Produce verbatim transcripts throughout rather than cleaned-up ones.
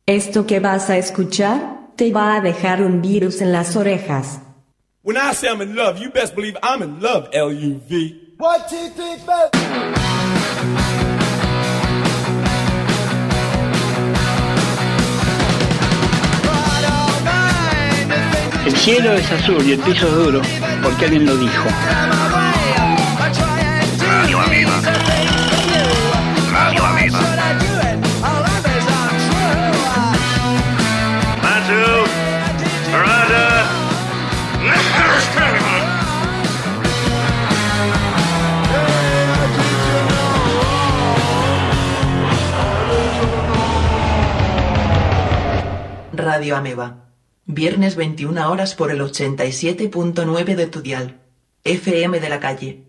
Esto que vas a escuchar te va a dejar un virus en las orejas. When I say I'm in love, you best believe I'm in love, L U V. One, two, three, four. El cielo es azul y el piso es duro, porque alguien lo dijo. Radio Amiga. Radio Amiga. Matthew, Brother. Radio Ameba. Viernes veintiuna horas por el ochenta y siete punto nueve de tu dial. F M de la calle.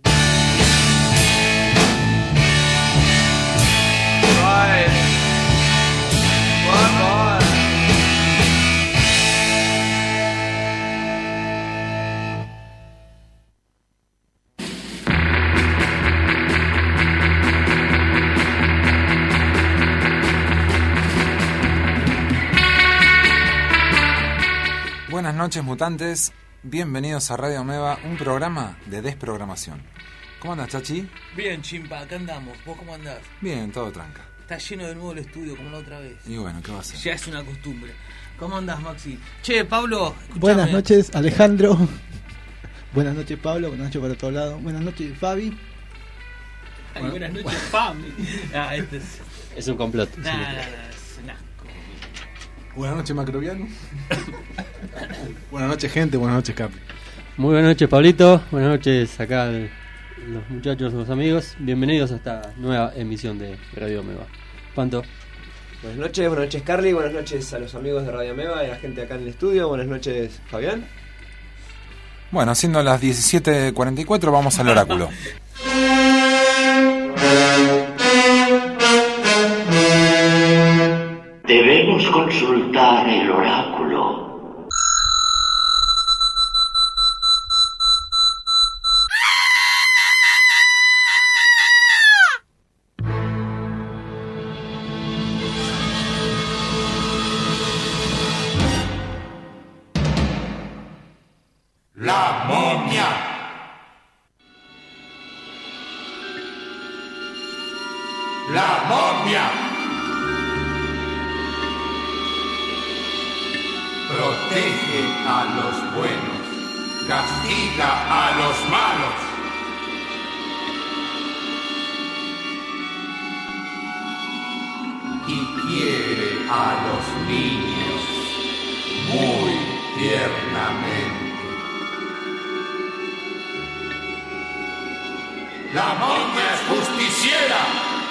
Buenas noches, mutantes. Bienvenidos a Radio Ameba, un programa de desprogramación. ¿Cómo andas, Chachi? Bien, chimpa, acá andamos. ¿Vos cómo andás? Bien, todo tranca. Está lleno de nuevo el estudio, como la otra vez. Y bueno, ¿qué va a hacer? Ya es una costumbre. ¿Cómo andás, Maxi? Che, Pablo, escuchame. Buenas noches, Alejandro. Buenas noches, Pablo. Buenas noches para todos lados. Buenas noches, Fabi. Ay, bueno, buenas noches, Fabi. Ah, este es... Es un complot. Nah, nah, nah, es un asco. Buenas noches, Macrobiano. Buenas noches, gente. Buenas noches, Capi. Muy buenas noches, Pablito. Buenas noches acá los muchachos, los amigos. Bienvenidos a esta nueva emisión de Radio Ameba. Panto. Buenas noches, buenas noches, Carly. Buenas noches a los amigos de Radio Ameba y a la gente acá en el estudio. Buenas noches, Fabián. Bueno, siendo las diecisiete cuarenta y cuatro, vamos al oráculo. Debemos consultar el oráculo. La momia. La momia. Protege a los buenos, castiga a los malos. Y quiere a los niños muy tiernamente. La momia es justiciera.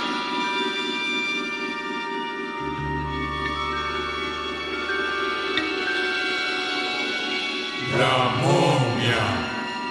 La momia.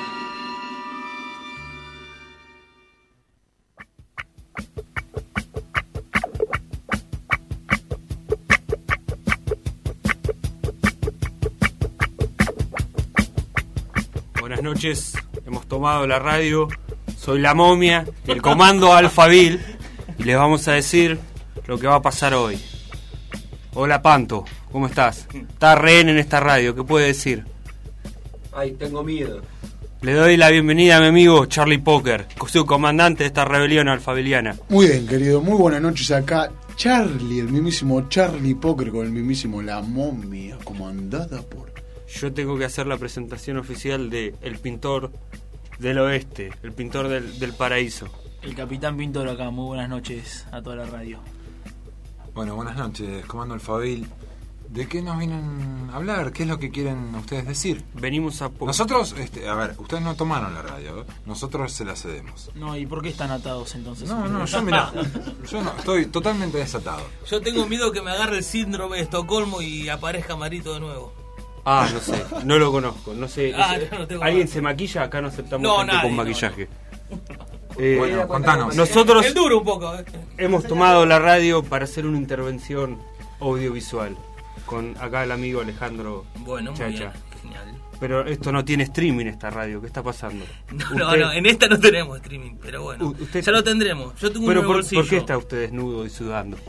Buenas noches, hemos tomado la radio. Soy la momia, el comando Alphaville, y les vamos a decir lo que va a pasar hoy. Hola, Panto, ¿cómo estás? Está rehén en esta radio, ¿qué puede decir? Ay, tengo miedo. Le doy la bienvenida a mi amigo Charlie Poker, su comandante de esta rebelión alfaviliana. Muy bien, querido, muy buenas noches acá. Charlie, el mismísimo Charlie Poker con el mismísimo La Momia, comandada por... Yo tengo que hacer la presentación oficial de el pintor del oeste, el pintor del, del paraíso. El capitán Pintor acá, muy buenas noches a toda la radio. Bueno, buenas noches, comando Alphaville. ¿De qué nos vienen a hablar? ¿Qué es lo que quieren ustedes decir? Venimos a... Po- Nosotros, este, a ver, ustedes no tomaron la radio, ¿eh? Nosotros se la cedemos. No, ¿y por qué están atados entonces? No, no, yo mirá, yo no, estoy totalmente desatado. Yo tengo miedo que me agarre el síndrome de Estocolmo y aparezca Marito de nuevo. Ah, no sé, no lo conozco, no sé. Ah, es, no, no tengo ¿Alguien nada. se maquilla? Acá no aceptamos No, gente nadie, con no, maquillaje. no. Eh, bueno, contanos. Nosotros el duro un poco. ¿eh? hemos tomado la radio para hacer una intervención audiovisual con acá el amigo Alejandro Bueno, muy Chacha. bien, genial. Pero esto no tiene streaming, esta radio, ¿qué está pasando? No, Usted- no, no, en esta no tenemos streaming, pero bueno, U- usted- ya lo tendremos. Yo tengo Pero un por, bolsillo. ¿por qué está usted desnudo y sudando?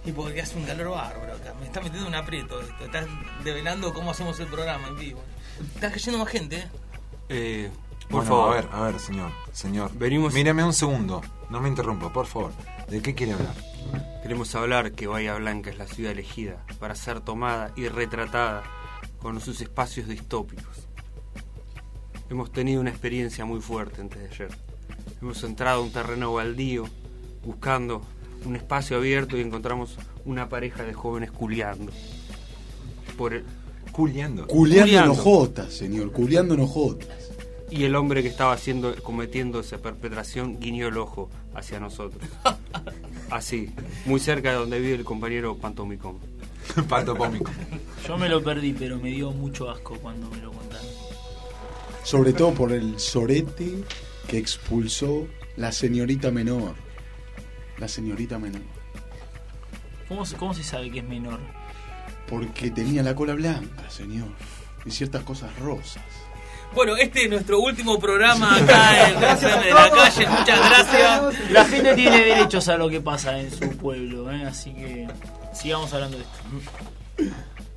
Y porque hace un calor bárbaro acá. Me está metiendo un aprieto esto. Estás develando cómo hacemos el programa en vivo. Está cayendo más gente, ¿eh? Eh, por Bueno, favor. a ver, a ver, señor. Señor, Venimos- míreme un segundo. No me interrumpa, por favor. ¿De qué quiere hablar? Queremos hablar que Bahía Blanca es la ciudad elegida para ser tomada y retratada con sus espacios distópicos. Hemos tenido una experiencia muy fuerte antes de ayer. Hemos entrado a un terreno baldío buscando un espacio abierto y encontramos una pareja de jóvenes culiando. Por el... Culiando. Culeando enojotas, señor, culeando enojotas. Y el hombre que estaba haciendo, cometiendo esa perpetración guiñó el ojo hacia nosotros. Así, muy cerca de donde vive el compañero Pantomicón. Pantopómico. Yo me lo perdí, pero me dio mucho asco cuando me lo contaron. Sobre todo por el sorete que expulsó la señorita menor. La señorita menor. ¿Cómo se, cómo se sabe que es menor? Porque tenía la cola blanca, señor. Y ciertas cosas rosas. Bueno, este es nuestro último programa acá en F M de la Calle. Muchas gracias. La gente tiene derechos a lo que pasa en su pueblo, ¿eh? Así que sigamos hablando de esto.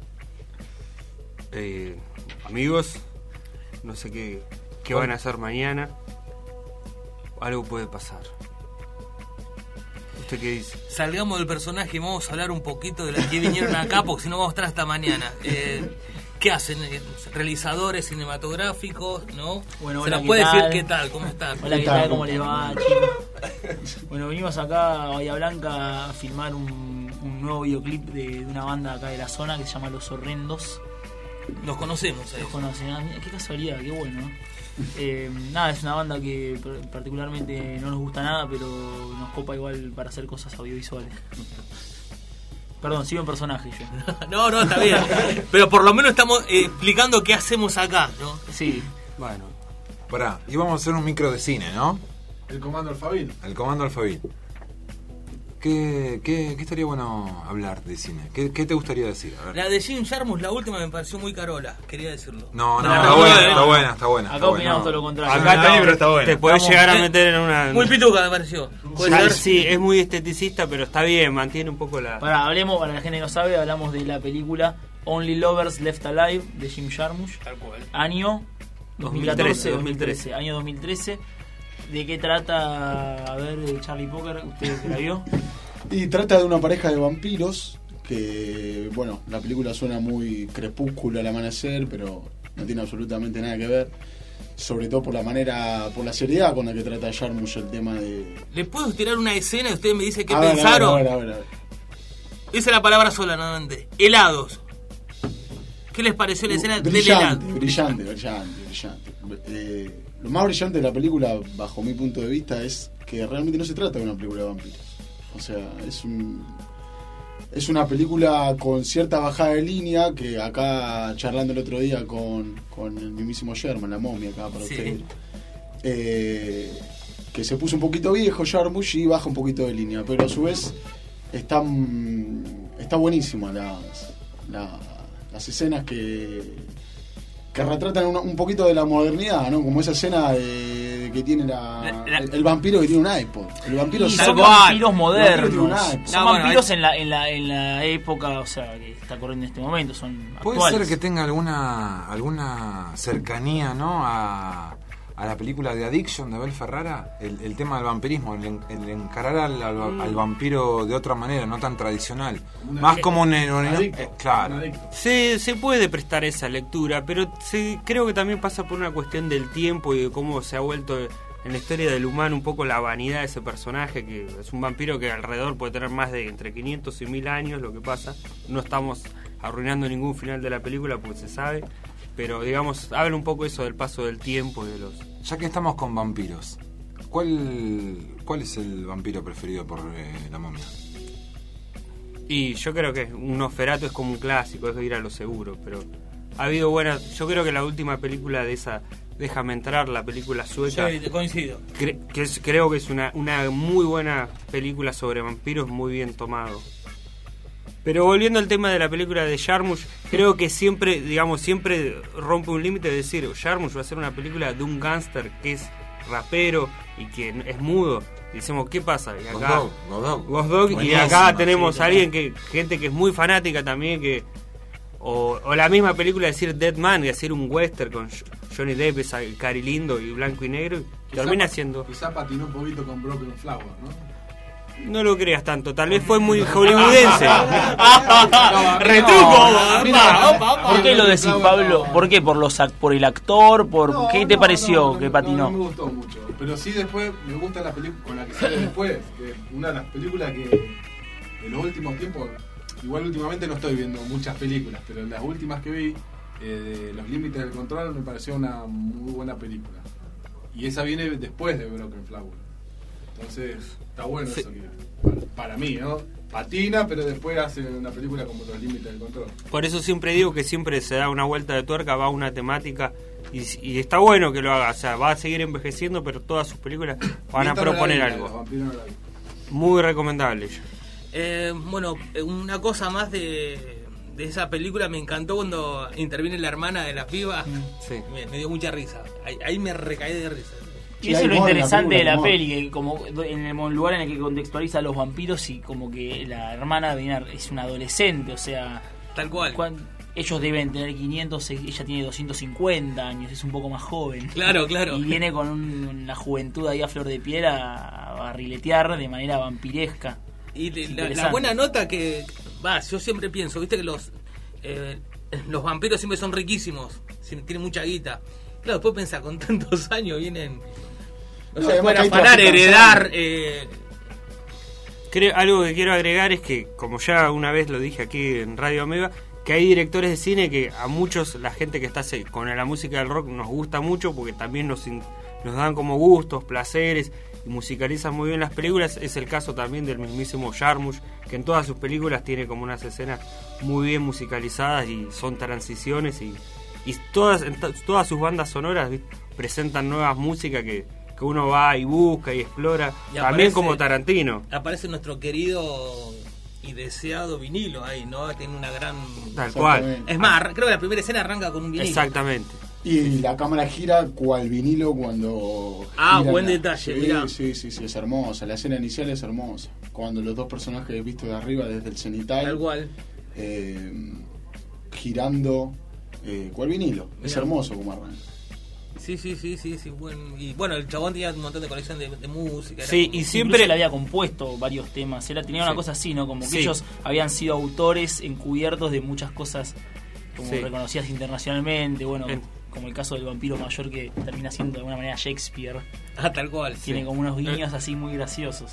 Eh, amigos, no sé qué, qué van a hacer mañana. Algo puede pasar. ¿Usted qué dice? Salgamos del personaje y vamos a hablar un poquito de los que vinieron acá, porque si no vamos a estar hasta mañana. Eh, ¿Qué hacen? Eh, realizadores cinematográficos, ¿no? Bueno, ¿Se hola, nos ¿qué puede tal? decir qué tal? ¿Cómo están? Hola, ¿qué tal? ¿Cómo les va, chicos? Bueno, venimos acá a Bahía Blanca a filmar un, un nuevo videoclip de, de una banda acá de la zona que se llama Los Horrendos. Los conocemos, ¿eh? Los conocen. Ah, mira, qué casualidad, qué bueno, ¿no? Eh, nada, es una banda que particularmente no nos gusta nada, pero nos copa igual para hacer cosas audiovisuales. Perdón, sigo en personaje yo. No, no, está bien. Pero por lo menos estamos eh, explicando qué hacemos acá, ¿no? Sí. Bueno. Pará, íbamos a hacer un micro de cine, ¿no? El comando alfabil. El comando alfabil. ¿Qué, qué, qué estaría bueno hablar de cine? ¿Qué, qué te gustaría decir? A ver. La de Jim Jarmusch, la última, me pareció muy carola, quería decirlo. No, no, La está verdad, buena, eh. está buena, está buena. Acá está buena. opinamos todo lo contrario. Acá No, está, no, pero está bueno. Te podés Estamos- llegar a eh, meter en una... Muy pituca me pareció. ¿Puede Sí, ser? sí, es muy esteticista, pero está bien, mantiene un poco la... Pará, hablemos, para la gente que no sabe, hablamos de la película Only Lovers Left Alive de Jim Jarmusch. Tal cual. Año dos mil dos mil trece, catorce, dos mil trece, año dos mil trece. ¿De qué trata, a ver, Charlie Poker, usted que la vio? Y trata de una pareja de vampiros que, bueno, la película suena muy crepúsculo al amanecer, pero no tiene absolutamente nada que ver. Sobre todo por la manera, por la seriedad con la que trata Jarmusch el tema de... ¿Le puedo tirar una escena y ustedes me dicen qué A ver, a ver, pensaron? a ver, a ver, a ver. Dice la palabra sola, nuevamente. Helados. ¿Qué les pareció la escena del helado? Brillante, brillante, brillante, brillante. Eh, lo más brillante de la película, bajo mi punto de vista, es que realmente no se trata de una película de vampiros. O sea, es un es una película con cierta bajada de línea, que acá charlando el otro día con, con el mismísimo Sherman, la momia acá para Sí. ustedes, eh, que se puso un poquito viejo Jarmusch y baja un poquito de línea, pero a su vez está, está buenísima las, la, las escenas que que retratan un, un poquito de la modernidad, ¿no? Como esa escena de, de que tiene la, La- el, el vampiro que tiene un iPod. El vampiro Y sabe- son cual. vampiros El vampiro modernos. tiene un iPod. Son No, bueno, vampiros hay- en, la, en, la, en la época, o sea, que está corriendo en este momento. Son Puede actuales. ser que tenga alguna alguna cercanía, ¿no? A, a la película de Addiction de Abel Ferrara, el, el tema del vampirismo, el, en- el encarar al, al- Mm. al vampiro de otra manera, no tan tradicional. Más como un... un- adicto, eh, claro. un adicto. Se, se puede prestar esa lectura, pero se, creo que también pasa por una cuestión del tiempo y de cómo se ha vuelto en la historia del humano un poco la vanidad de ese personaje, que es un vampiro que alrededor puede tener más de entre quinientos y mil años, lo que pasa. No estamos arruinando ningún final de la película porque se sabe, pero digamos, habla un poco eso del paso del tiempo y de los... Ya que estamos con vampiros, ¿cuál, cuál es el vampiro preferido por eh, la momia? Y yo creo que un Nosferatu es como un clásico, es de ir a lo seguro, pero ha habido buenas... Yo creo que la última película de esa, Déjame entrar, la película sueca... Sí, coincido. Cre- que es- creo que es una, una muy buena película sobre vampiros, muy bien tomado. Pero volviendo al tema de la película de Jarmusch, creo que siempre, digamos, siempre rompe un límite de decir, Jarmusch va a hacer una película de un gángster que es rapero y que es mudo. decimos, ¿qué pasa? Y Ghost acá, Dog, Ghost Dog. Ghost Dog, y Buenísima, acá tenemos sí, a alguien que, gente que es muy fanática también, que o, o la misma película, decir Dead Man, y hacer un western con Johnny Depp, esa cari lindo y blanco y negro, y Quizá termina pa- siendo... Quizá patinó un poquito con Broken Flower, ¿no? No lo creas tanto, tal vez fue muy hollywoodense. Retruco. No, Opa, opa, opa. ¿Por qué lo decís, Pablo? ¿Por qué? ¿Por los ac- por el actor? ¿Por No, qué te no, pareció no, que no, patinó? No, no me gustó mucho. Pero sí después me gusta la película con la que sale después. Que es una de las películas que en los últimos tiempos, igual últimamente no estoy viendo muchas películas, pero las últimas que vi, eh, de Los Límites del Control, me pareció una muy buena película. Y esa viene después de Broken Flower. Entonces, está bueno Sí. eso que, para, para mí, ¿no? Patina, pero después hace una película como Los Límites del Control. Por eso siempre digo que siempre se da una vuelta de tuerca, va a una temática, y, y está bueno que lo haga, o sea, va a seguir envejeciendo, pero todas sus películas van a Esta no la proponer vi, la de algo. Los Vampiros no la vi. Muy recomendable. Eh, bueno, eh, una cosa más de, de esa película, me encantó cuando interviene la hermana de la piba. Sí. Me, me dio mucha risa. Ahí, ahí me recaí de risa. Y eso es lo interesante de la peli, que como en el lugar en el que contextualiza a los vampiros y como que la hermana viene a- es una adolescente, o sea... Tal cual. cuan- ellos deben tener quinientos, ella tiene doscientos cincuenta años, es un poco más joven. Claro, claro. Y viene con un- una juventud ahí a flor de piel a, a barriletear de manera vampiresca. Y de- la, la Interesante. buena nota que... Va, yo siempre pienso, viste que los eh, los vampiros siempre son riquísimos, si- tienen mucha guita. Claro, después pensá, con tantos años vienen... O No, sea, además pueden que hay afanar, traficantes. heredar... Eh, Creo, algo que quiero agregar es que, como ya una vez lo dije aquí en Radio Ameba, que hay directores de cine que a muchos, la gente que está se- con la música del rock, nos gusta mucho porque también nos, in- nos dan como gustos, placeres y musicalizan muy bien las películas. Es el caso también del mismísimo Jarmusch, que en todas sus películas tiene como unas escenas muy bien musicalizadas y son transiciones, y, y todas, en to- todas sus bandas sonoras, ¿viste?, presentan nuevas músicas que, que uno va y busca y explora, Y también aparece- como Tarantino. aparece nuestro querido y deseado vinilo ahí, ¿no? Tiene una gran... Tal cual. Es más, ar- creo que la primera escena arranca con un vinilo. Exactamente. Y la cámara gira cual vinilo cuando... Ah, gira buen la- detalle, sí, mirá. Sí, sí, sí, es hermosa. La escena inicial es hermosa. Cuando los dos personajes vistos de arriba desde el cenital... Tal cual. eh, girando eh, cual vinilo. Es Mirá. hermoso como arranca. Sí, sí, sí, sí, sí. Buen... Y bueno, el chabón tenía un montón de colección de, de música. era Sí, como- y siempre le había compuesto varios temas. Era, tenía una Sí. cosa así, ¿no? Como que Sí. ellos habían sido autores encubiertos de muchas cosas como Sí. reconocidas internacionalmente. Bueno, como el caso del vampiro mayor que termina siendo de alguna manera Shakespeare. Ah, tal cual. Tiene Sí. como unos guiños así muy graciosos.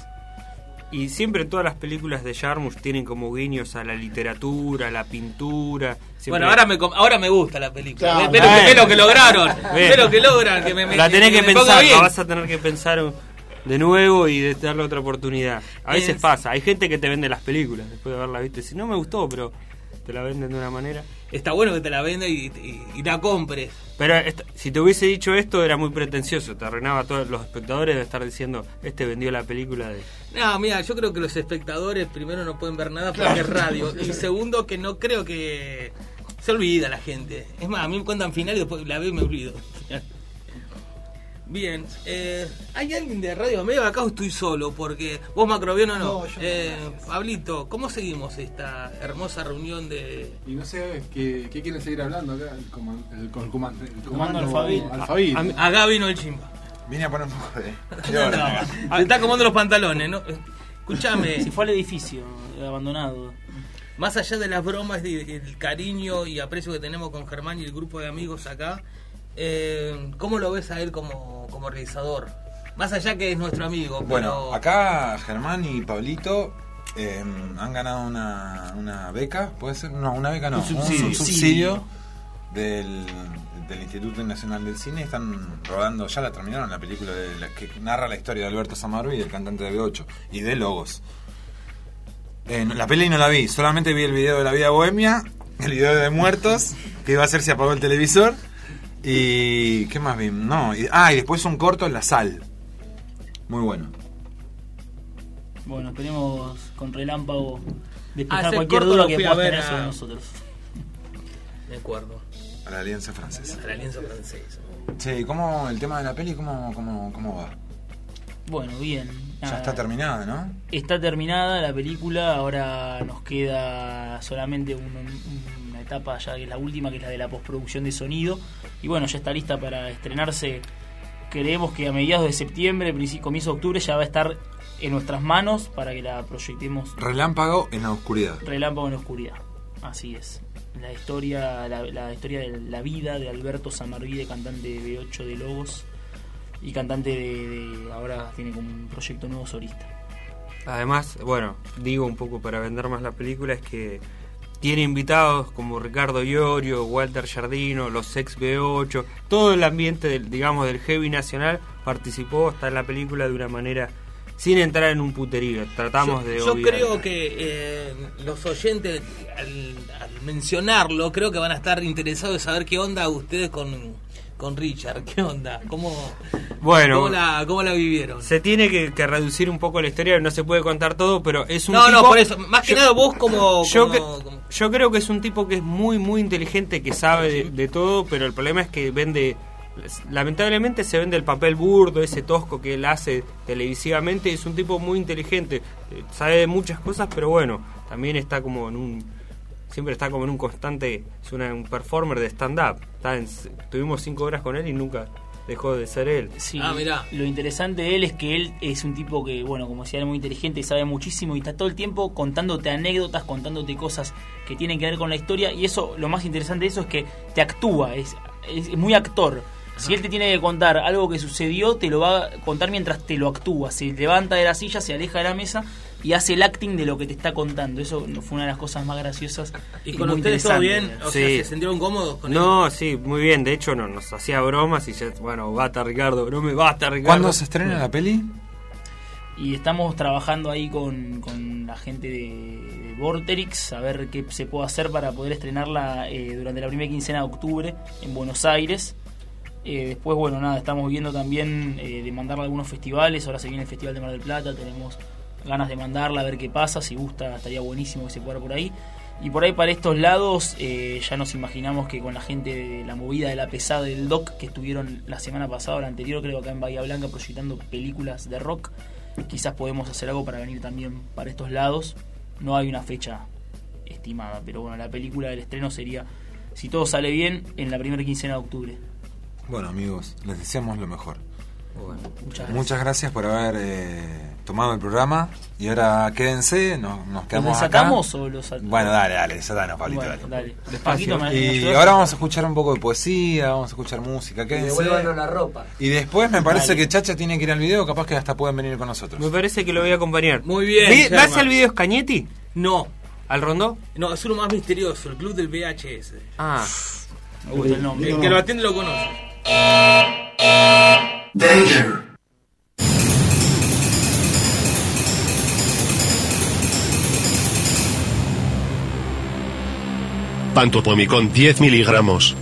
Y siempre todas las películas de Jarmusch tienen como guiños a la literatura, a la pintura. Siempre- Bueno, ahora me, com- ahora me gusta la película. Claro. Ve, ve lo que, ve lo que lograron. Bien. Ve lo que logran. Que me, me- la tenés que, me ponga pensar, bien. la vas a tener que pensar de nuevo y de darle otra oportunidad. A veces Es- pasa, hay gente que te vende las películas después de haberlas visto. Si no me gustó, pero te la venden de una manera. Está bueno que te la venda y, y, y la compres. Pero esta- si te hubiese dicho esto era muy pretencioso, te arruinaba a todos los espectadores de estar diciendo, este vendió la película de... No, mira, yo creo que los espectadores primero no pueden ver nada porque Claro. es radio. Y segundo que no creo que... Se olvida la gente. Es más, a mí me cuentan final y después la veo y me olvido. Bien, eh, ¿hay alguien de Radio Omega acá o estoy solo? Porque vos, Macrobión, o no. No, yo no. eh, Pablito, ¿cómo seguimos esta hermosa reunión de... Y no sé, ¿qué, qué quieren seguir hablando acá? El, coman- el, con- coman- el Comando comando Alfabil. Alfabil. A- Acá vino el chimba. Vine a poner un poco de... No, no, se está acomodando los pantalones, ¿no? Escuchame. Si fue al edificio abandonado. Más allá de las bromas, y el cariño y aprecio que tenemos con Germán y el grupo de amigos acá, eh, ¿cómo lo ves a él como, como realizador? Más allá que es nuestro amigo. Bueno, pero... acá Germán y Pablito eh, han ganado una, una beca, ¿puede ser? No, una beca no, Un subsidio. un subsidio del, del Instituto Nacional del Cine. Están rodando, ya la terminaron, la película de la, que narra la historia de Alberto Samarvi, del cantante de B ocho, y de Logos. Eh, no, la peli no la vi, solamente vi el video de La Vida Bohemia, el video de Muertos, que iba a ser Si apagó el televisor. Y... ¿qué más vi? No, y, ah, y después un corto en La Sal. Muy bueno. Bueno, esperemos con relámpago Ah, despejar ese cualquier corto duda lo que fui a pueda ver tener a- sobre nosotros. De acuerdo. A la Alianza Francesa. A la Alianza Francesa. Sí, ¿cómo el tema de la peli, cómo, cómo, cómo va? Bueno, bien. Ya Nada. está terminada, ¿no? Está terminada la película, ahora nos queda solamente un, un, una etapa ya que es la última, que es la de la postproducción de sonido. Y bueno, ya está lista para estrenarse. Creemos que a mediados de septiembre, comienzo de octubre, ya va a estar en nuestras manos para que la proyectemos. Relámpago en la oscuridad. Relámpago en la oscuridad, así es. La historia, la, la historia de la vida de Alberto Samarvide, cantante de B ocho de Lobos y cantante de, de ahora tiene como un proyecto nuevo solista. Además, bueno, digo un poco para vender más la película, es que tiene invitados como Ricardo Iorio, Walter Giardino, los ex B ocho, todo el ambiente del, digamos, del heavy nacional participó, está en la película de una manera sin entrar en un puterío. Tratamos yo, de yo obviar. creo que eh, los oyentes al, al mencionarlo creo que van a estar interesados en saber qué onda ustedes con, con Richard, qué onda, cómo, bueno, cómo, la, cómo la vivieron. Se tiene que, que reducir un poco la historia, no se puede contar todo, pero es un no, tipo... No, por eso, más que yo, nada vos como... Yo, como, que, como... yo creo que es un tipo que es muy, muy inteligente, que sabe de, de todo, pero el problema es que vende... Lamentablemente se vende el papel burdo, ese tosco que él hace televisivamente. Es un tipo muy inteligente, sabe de muchas cosas, pero bueno, también está como en un... Siempre está como en un constante... Es una, un performer de stand-up. Tuvimos cinco horas con él y nunca dejó de ser él. Sí, ah, mirá. Lo interesante de él es que él es un tipo que, bueno, como decía, es muy inteligente y sabe muchísimo y está todo el tiempo contándote anécdotas, contándote cosas que tienen que ver con la historia. Y eso, lo más interesante de eso es que te actúa, es, es, es muy actor. Si él te tiene que contar algo que sucedió, te lo va a contar mientras te lo actúa. Se levanta de la silla, se aleja de la mesa y hace el acting de lo que te está contando. Eso fue una de las cosas más graciosas. ¿Y, y con muy ustedes todo bien? O sí. sea, ¿se sintieron cómodos con él? No, sí, muy bien. De hecho, no, nos hacía bromas y ya, bueno, basta Ricardo, no me basta Ricardo. ¿Cuándo se estrena la peli? Y estamos trabajando ahí con, con la gente de, de Vorterix a ver qué se puede hacer para poder estrenarla eh, durante la primera quincena de octubre en Buenos Aires. Eh, después, bueno, nada, estamos viendo también eh, de mandarla a algunos festivales. Ahora se viene el Festival de Mar del Plata, tenemos ganas de mandarla a ver qué pasa. Si gusta, estaría buenísimo que se pueda por ahí. Y por ahí para estos lados eh, ya nos imaginamos que con la gente de la movida de la pesada del Doc, que estuvieron la semana pasada o la anterior, creo, acá en Bahía Blanca proyectando películas de rock, quizás podemos hacer algo para venir también para estos lados. No hay una fecha estimada, pero bueno, la película del estreno sería, si todo sale bien, en la primera quincena de octubre. Bueno, amigos, les deseamos lo mejor. Bueno, muchas gracias. Muchas gracias por haber eh, tomado el programa. Y ahora quédense, nos, nos quedamos ¿Los acá. sacamos o los sacamos? Bueno, dale, dale, desatanos, Pablito, bueno, dale. dale. Paquito, me, y me ahora vamos a escuchar un poco de poesía, vamos a escuchar música, quédense. Y devuélvanos la ropa. Y después me parece Dale. que Chacha tiene que ir al video, capaz que hasta pueden venir con nosotros. Me parece que lo voy a acompañar. Muy bien. ¿Vi- Germán. ¿Vas al video Scañetti? No. ¿Al Rondó? No, es uno más misterioso, el club del V H S. Ah. Me gusta el nombre. El que lo atiende lo conoce. Danger. Pantopomicón diez miligramos.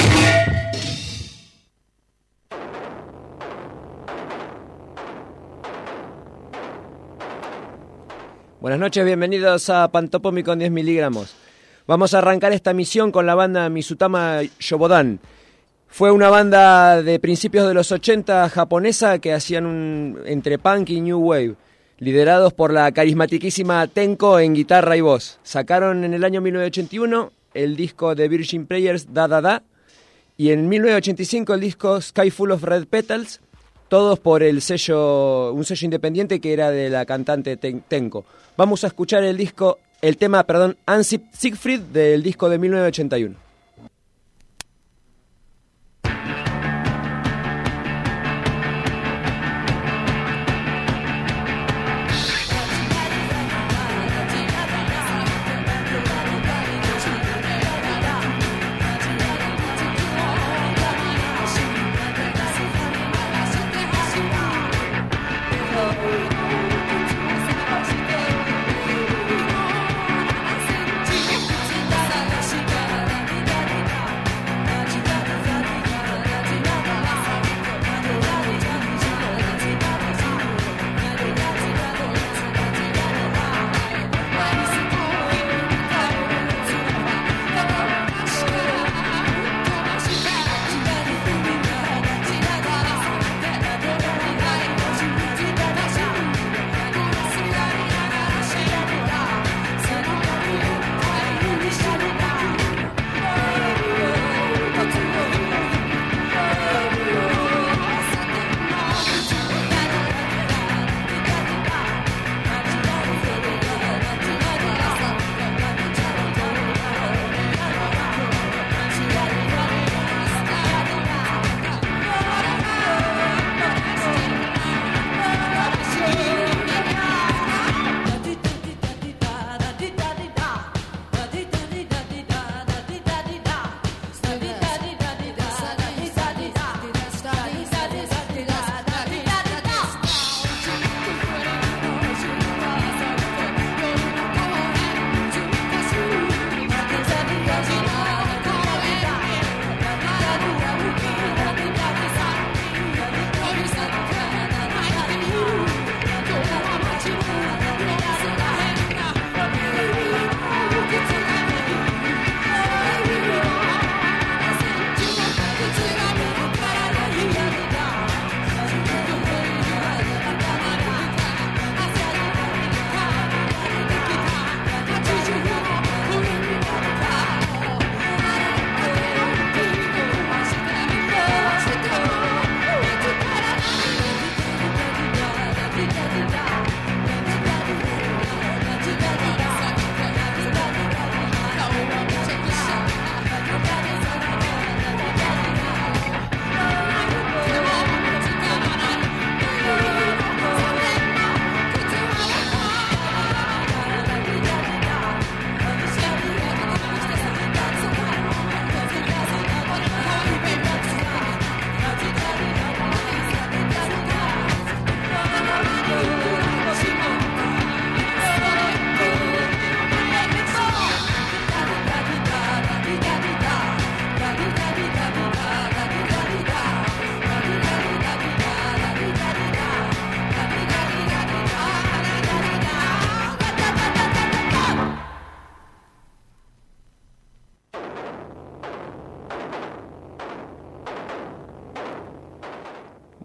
Buenas noches, bienvenidos a Pantopomicón diez miligramos. Vamos a arrancar esta misión con la banda Mizutama Yobodan. Fue una banda de principios de los ochenta japonesa que hacían un entre punk y new wave, liderados por la carismatiquísima Tenko en guitarra y voz. Sacaron en el año mil novecientos ochenta y uno el disco de Virgin Players Da Da Da y en mil novecientos ochenta y cinco el disco Sky Full of Red Petals, todos por el sello, un sello independiente que era de la cantante Ten- Tenko. Vamos a escuchar el disco, el tema, perdón, Ansip Siegfried del disco de mil novecientos ochenta y uno. Thank you.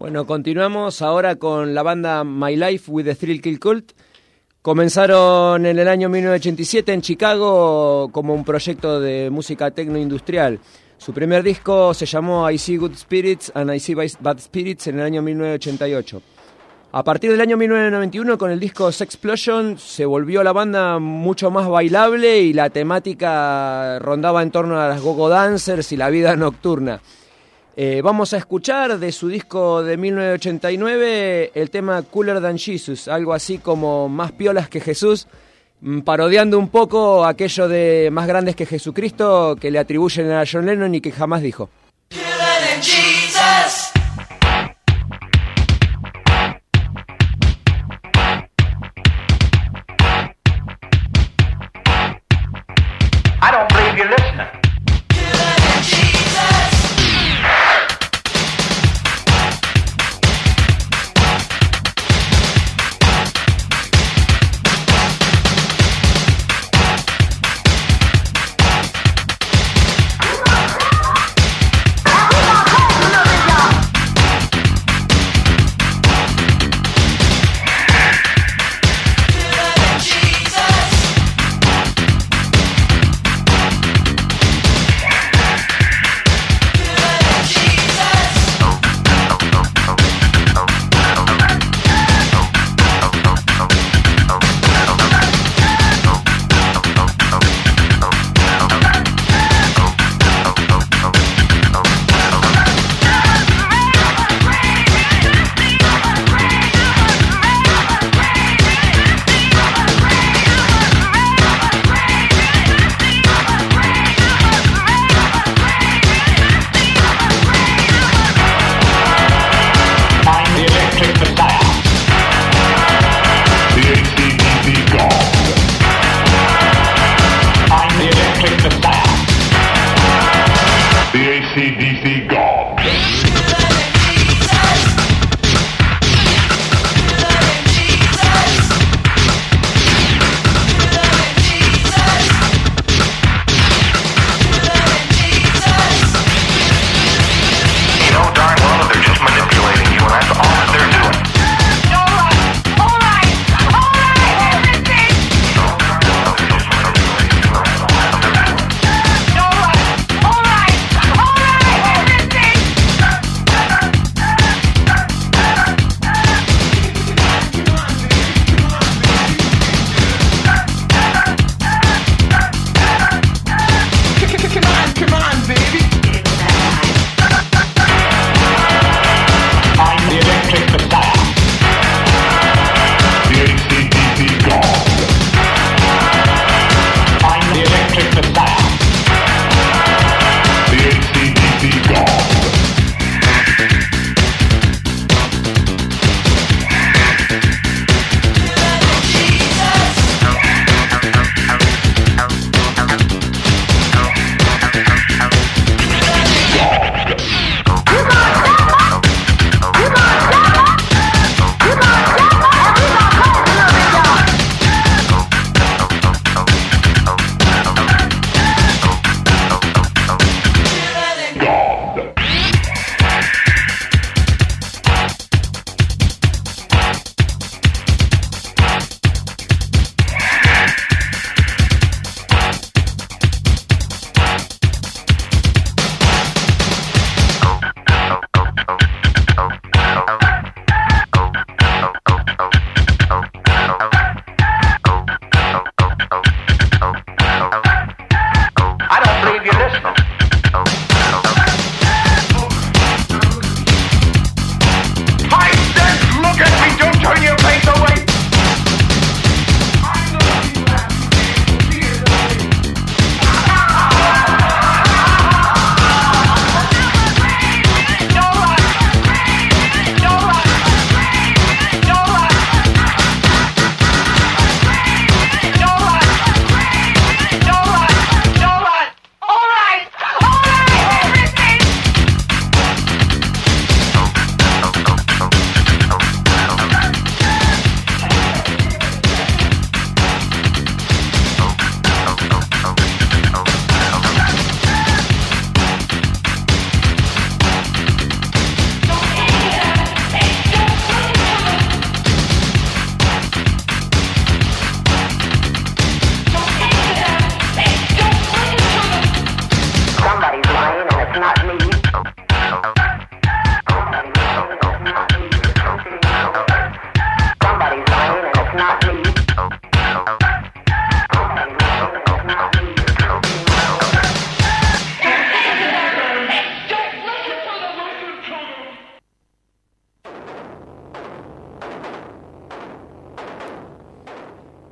Bueno, continuamos ahora con la banda My Life with the Thrill Kill Cult. Comenzaron en el año mil novecientos ochenta y siete en Chicago como un proyecto de música tecno-industrial. Su primer disco se llamó I See Good Spirits and I See Bad Spirits en el año mil novecientos ochenta y ocho. A partir del año mil novecientos noventa y uno, con el disco Sexplosion, se volvió la banda mucho más bailable y la temática rondaba en torno a las go-go dancers y la vida nocturna. Eh, vamos a escuchar de su disco de mil novecientos ochenta y nueve el tema Cooler Than Jesus, algo así como Más piolas que Jesús, parodiando un poco aquello de Más grandes que Jesucristo que le atribuyen a John Lennon y que jamás dijo. I don't believe you're listening.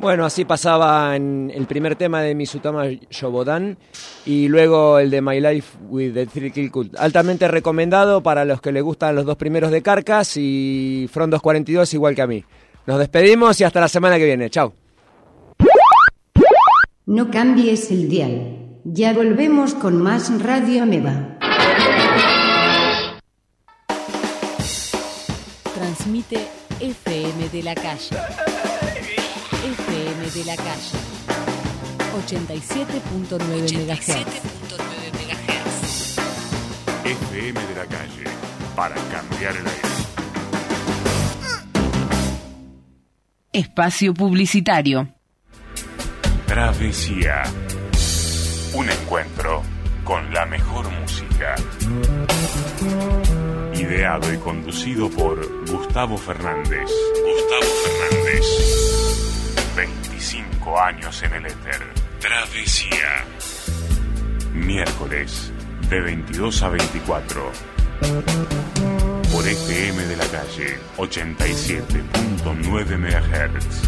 Bueno, así pasaba en el primer tema de Misutama Shobodan y luego el de My Life with the Three Kill Cult. Altamente recomendado para los que les gustan los dos primeros de Carcass y Front doscientos cuarenta y dos igual que a mí. Nos despedimos y hasta la semana que viene. Chao. No cambies el dial. Ya volvemos con más Radio Ameba. Transmite F M de la calle. F M de la calle. ochenta y siete punto nueve megahertz. F M de la calle. Para cambiar el aire. Espacio publicitario. Travesía. Un encuentro con la mejor música. Ideado y conducido por Gustavo Fernández. Gustavo Fernández. veinticinco años en el éter. Travesía. Miércoles de veintidós a veinticuatro. Por F M de la calle ochenta y siete punto nueve megahertz.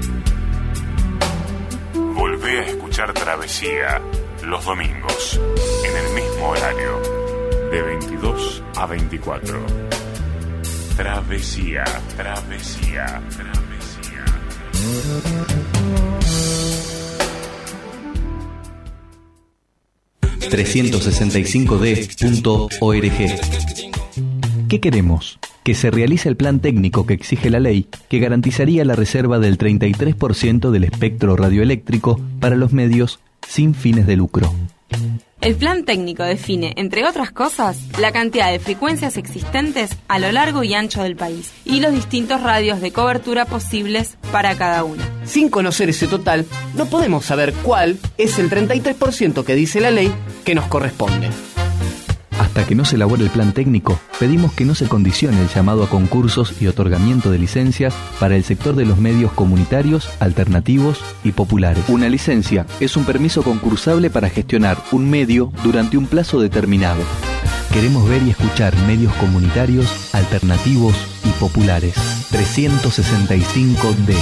Volvé a escuchar Travesía los domingos en el mismo horario de veintidós a veinticuatro. Travesía, travesía, travesía. trescientos sesenta y cinco D punto org. ¿Qué queremos? Que se realice el plan técnico que exige la ley, que garantizaría la reserva del treinta y tres por ciento del espectro radioeléctrico para los medios sin fines de lucro. El plan técnico define, entre otras cosas, la cantidad de frecuencias existentes a lo largo y ancho del país y los distintos radios de cobertura posibles para cada una. Sin conocer ese total, no podemos saber cuál es el treinta y tres por ciento que dice la ley que nos corresponde. Hasta que no se elabore el plan técnico, pedimos que no se condicione el llamado a concursos y otorgamiento de licencias para el sector de los medios comunitarios, alternativos y populares. Una licencia es un permiso concursable para gestionar un medio durante un plazo determinado. Queremos ver y escuchar medios comunitarios, alternativos y populares. trescientos sesenta y cinco D.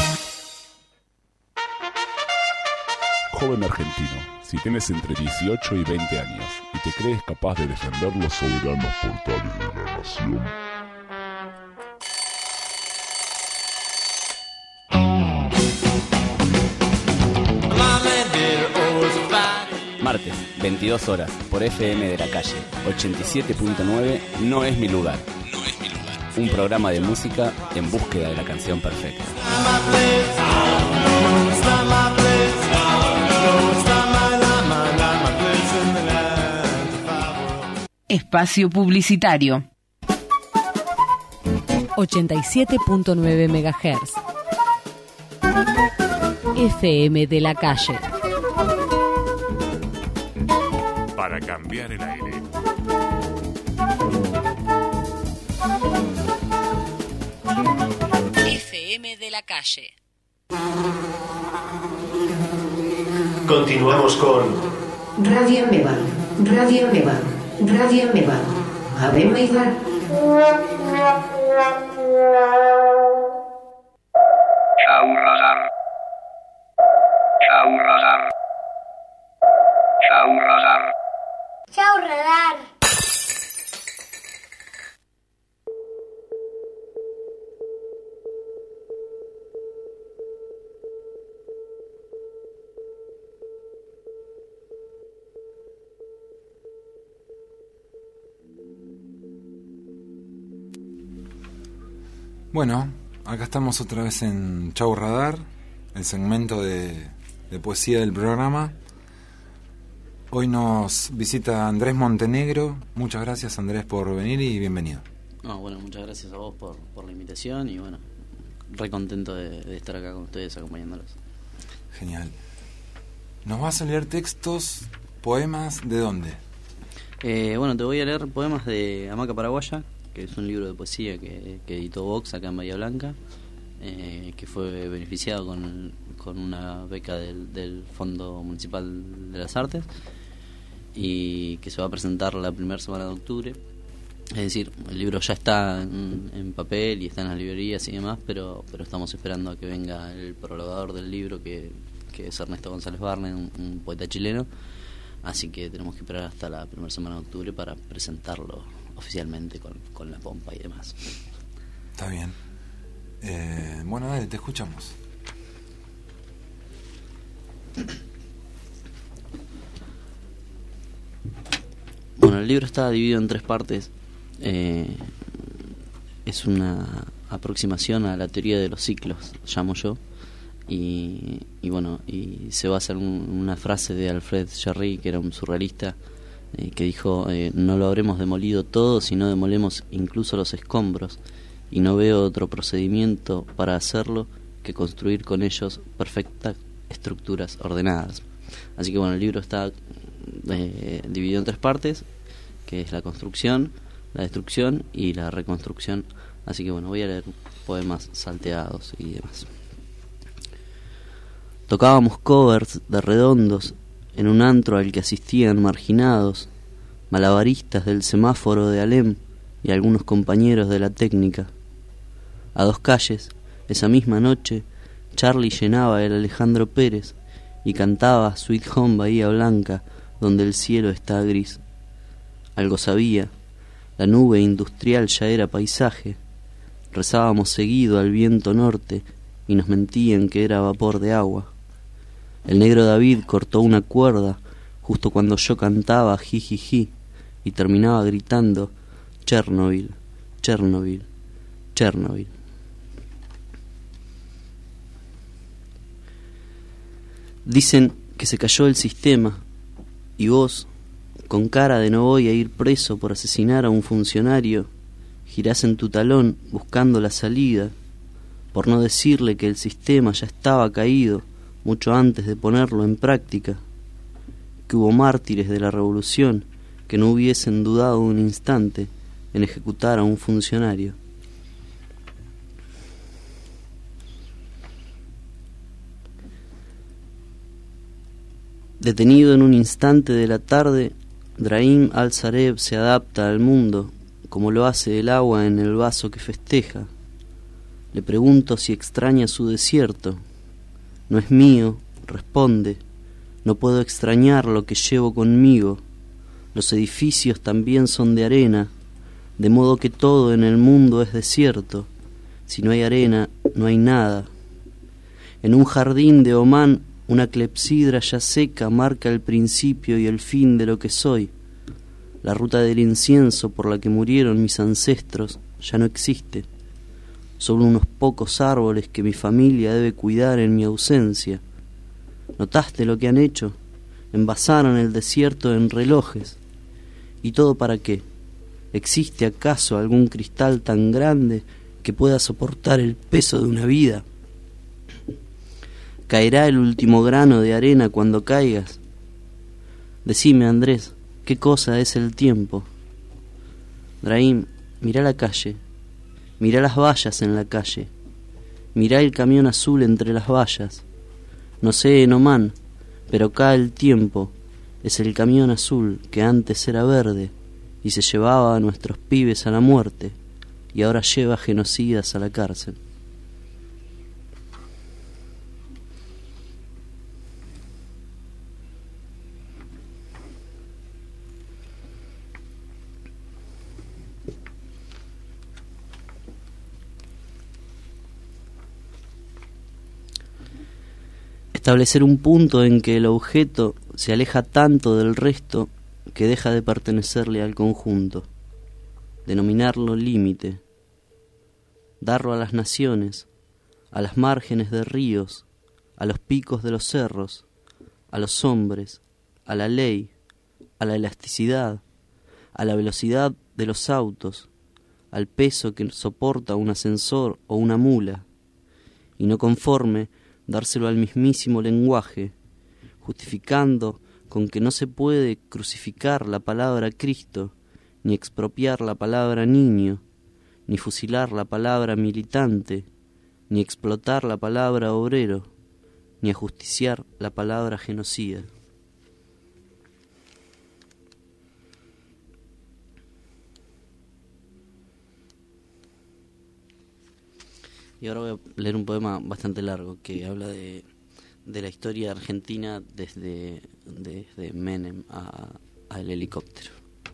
Joven argentino, si tienes entre dieciocho y veinte años y te crees capaz de defender los soberanos portales de la nación, martes, veintidós horas, por F M de la calle, ochenta y siete punto nueve, No es mi lugar. No es mi lugar. Un programa de música en búsqueda de la canción perfecta. Espacio publicitario. ochenta y siete punto nueve megahertz. F M de la calle. Para cambiar el aire. F M de la calle. Continuamos con Radio Ameba, Radio Ameba, Radio Ameba. Ave Maida. Chau radar. Chau radar. Chau radar. Chau radar. Bueno, acá estamos otra vez en Chau Radar, el segmento de, de poesía del programa. Hoy nos visita Andrés Montenegro. Muchas gracias, Andrés, por venir y bienvenido. No, bueno, muchas gracias a vos por, por la invitación y bueno, re contento de, de estar acá con ustedes acompañándolos. Genial. ¿Nos vas a leer textos, poemas, de dónde? Eh, bueno, te voy a leer poemas de Hamaca Paraguaya, que es un libro de poesía que, que editó Vox acá en Bahía Blanca, eh, que fue beneficiado con, con una beca del, del Fondo Municipal de las Artes y que se va a presentar la primera semana de octubre Es decir, el libro ya está en, en papel y está en las librerías y demás, pero pero estamos esperando a que venga el prologador del libro, que, que es Ernesto González Barne, un, un poeta chileno. Así que tenemos que esperar hasta la primera semana de octubre para presentarlo oficialmente con, con la pompa y demás. Está bien. Eh, bueno, dale, te escuchamos. Bueno, el libro está dividido en tres partes. Eh, es una aproximación a la teoría de los ciclos, llamo yo. Y, y bueno, y se basa en un, una frase de Alfred Jarry, que era un surrealista, eh, que dijo: eh, no lo habremos demolido todo, sino demolemos incluso los escombros, y no veo otro procedimiento para hacerlo que construir con ellos perfectas estructuras ordenadas. Así que bueno, el libro está eh, dividido en tres partes, que es la construcción, la destrucción y la reconstrucción. Así que bueno, voy a leer poemas salteados y demás. Tocábamos covers de redondos en un antro al que asistían marginados, malabaristas del semáforo de Alem y algunos compañeros de la técnica. A dos calles, esa misma noche, Charlie llenaba el Alejandro Pérez y cantaba Sweet Home Bahía Blanca, donde el cielo está gris. Algo sabía, la nube industrial ya era paisaje. Rezábamos seguido al viento norte y nos mentían que era vapor de agua. El negro David cortó una cuerda justo cuando yo cantaba jijiji y terminaba gritando Chernobyl, Chernobyl, Chernobyl. Dicen que se cayó el sistema y vos, con cara de no voy a ir preso por asesinar a un funcionario, girás en tu talón buscando la salida, por no decirle que el sistema ya estaba caído mucho antes de ponerlo en práctica, que hubo mártires de la revolución que no hubiesen dudado un instante en ejecutar a un funcionario. Detenido en un instante de la tarde, Brahim al-Zareb se adapta al mundo, como lo hace el agua en el vaso que festeja. Le pregunto si extraña su desierto. No es mío, responde. No puedo extrañar lo que llevo conmigo. Los edificios también son de arena, de modo que todo en el mundo es desierto. Si no hay arena, no hay nada. En un jardín de Omán, una clepsidra ya seca marca el principio y el fin de lo que soy. La ruta del incienso por la que murieron mis ancestros ya no existe. Solo unos pocos árboles que mi familia debe cuidar en mi ausencia. ¿Notaste lo que han hecho? Envasaron el desierto en relojes. ¿Y todo para qué? ¿Existe acaso algún cristal tan grande que pueda soportar el peso de una vida? ¿Caerá el último grano de arena cuando caigas? Decime, Andrés, ¿qué cosa es el tiempo? Brahim, mirá la calle, mirá las vallas en la calle, mirá el camión azul entre las vallas. No sé en Omán, pero acá el tiempo es el camión azul que antes era verde y se llevaba a nuestros pibes a la muerte y ahora lleva genocidas a la cárcel. Establecer un punto en que el objeto se aleja tanto del resto que deja de pertenecerle al conjunto. Denominarlo límite. Darlo a las naciones, a las márgenes de ríos, a los picos de los cerros, a los hombres, a la ley, a la elasticidad, a la velocidad de los autos, al peso que soporta un ascensor o una mula, y no conforme, dárselo al mismísimo lenguaje, justificando con que no se puede crucificar la palabra Cristo, ni expropiar la palabra niño, ni fusilar la palabra militante, ni explotar la palabra obrero, ni ajusticiar la palabra genocida. Y ahora voy a leer un poema bastante largo que habla de, de la historia argentina desde, desde Menem al helicóptero.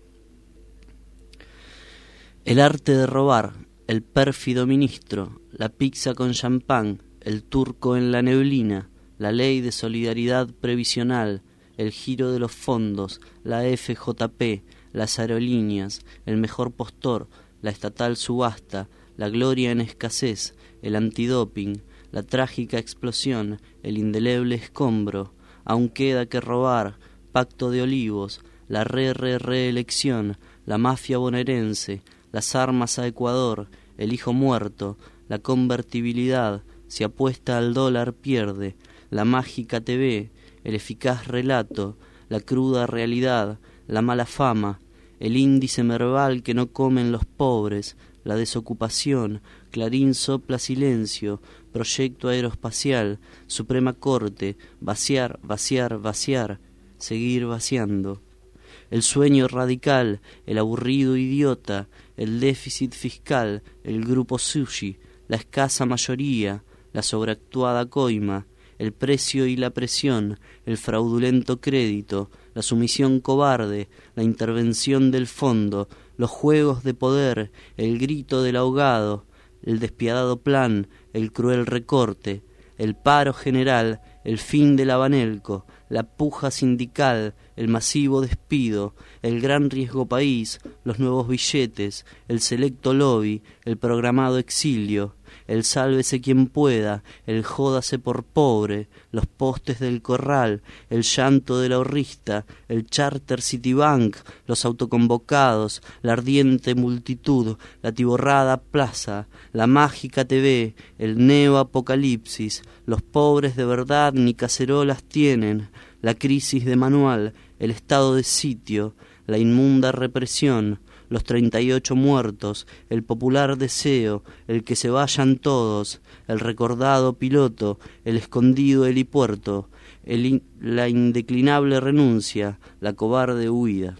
El arte de robar, el pérfido ministro, la pizza con champán, el turco en la neblina, la ley de solidaridad previsional, el giro de los fondos, la F J P, las aerolíneas, el mejor postor, la estatal subasta, la gloria en escasez, el antidoping, la trágica explosión, el indeleble escombro, aún queda que robar, pacto de olivos, la re-re-reelección, la mafia bonaerense, las armas a Ecuador, el hijo muerto, la convertibilidad, si apuesta al dólar pierde, la mágica T V, el eficaz relato, la cruda realidad, la mala fama, el índice merval que no comen los pobres, la desocupación, Clarín sopla silencio, proyecto aeroespacial, Suprema Corte, vaciar, vaciar, vaciar, seguir vaciando. El sueño radical, el aburrido idiota, el déficit fiscal, el grupo sushi, la escasa mayoría, la sobreactuada coima, el precio y la presión, el fraudulento crédito, la sumisión cobarde, la intervención del fondo, los juegos de poder, el grito del ahogado, el despiadado plan, el cruel recorte, el paro general, el fin del abanelco, la puja sindical, el masivo despido, el gran riesgo país, los nuevos billetes, el selecto lobby, el programado exilio, el sálvese quien pueda, el jódase por pobre, los postes del corral, el llanto del ahorrista, el charter Citibank, los autoconvocados, la ardiente multitud, la tiborrada plaza, la mágica T V, el neo-apocalipsis, los pobres de verdad ni cacerolas tienen, la crisis de manual, el estado de sitio, la inmunda represión, los treinta y ocho muertos, el popular deseo, el que se vayan todos, el recordado piloto, el escondido helipuerto, el in, la indeclinable renuncia, la cobarde huida.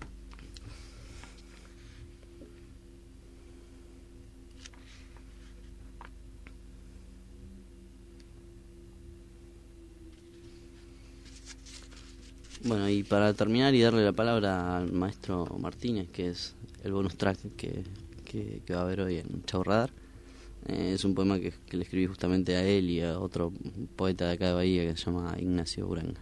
Bueno, y para terminar y darle la palabra al maestro Martínez, que es el bonus track que, que, que va a haber hoy en Chau Radar. Eh, es un poema que, que le escribí justamente a él y a otro poeta de acá de Bahía que se llama Ignacio Uranga.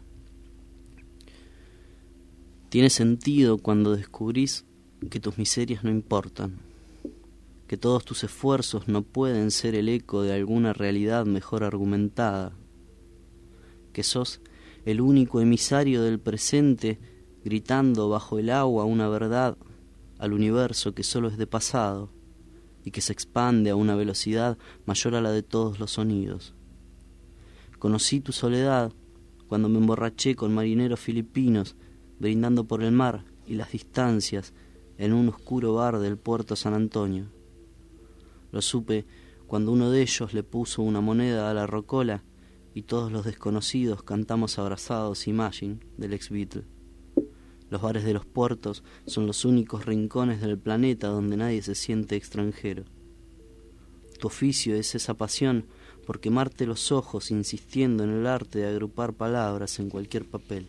Tiene sentido cuando descubrís que tus miserias no importan, que todos tus esfuerzos no pueden ser el eco de alguna realidad mejor argumentada, que sos el único emisario del presente, gritando bajo el agua una verdad al universo que solo es de pasado y que se expande a una velocidad mayor a la de todos los sonidos. Conocí tu soledad cuando me emborraché con marineros filipinos, brindando por el mar y las distancias en un oscuro bar del puerto San Antonio. Lo supe cuando uno de ellos le puso una moneda a la rocola y todos los desconocidos cantamos abrazados Imagine del ex Beatle. Los bares de los puertos son los únicos rincones del planeta donde nadie se siente extranjero. Tu oficio es esa pasión por quemarte los ojos insistiendo en el arte de agrupar palabras en cualquier papel.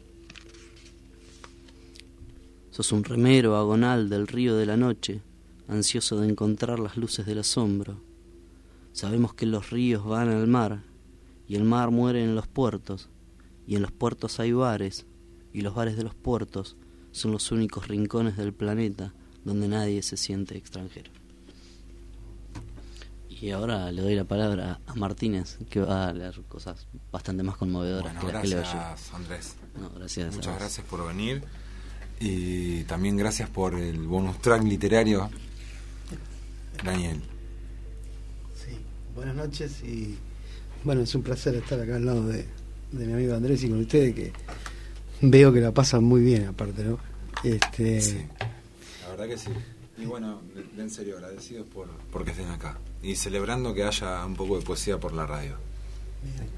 Sos un remero agonal del río de la noche, ansioso de encontrar las luces del asombro. Sabemos que los ríos van al mar, y el mar muere en los puertos, y en los puertos hay bares, y los bares de los puertos son los únicos rincones del planeta donde nadie se siente extranjero. Y ahora le doy la palabra a Martínez, que va a leer cosas bastante más conmovedoras bueno, que las que leo yo. Gracias, Andrés. No, gracias. Muchas gracias por venir. Y también gracias por el bonus track literario, Daniel. Sí, buenas noches y bueno, es un placer estar acá al lado de, de mi amigo Andrés y con ustedes, que veo que la pasan muy bien aparte, ¿no? Este... Sí, la verdad que sí. Y bueno, de, en serio, agradecidos por, por que estén acá y celebrando que haya un poco de poesía por la radio. Bien.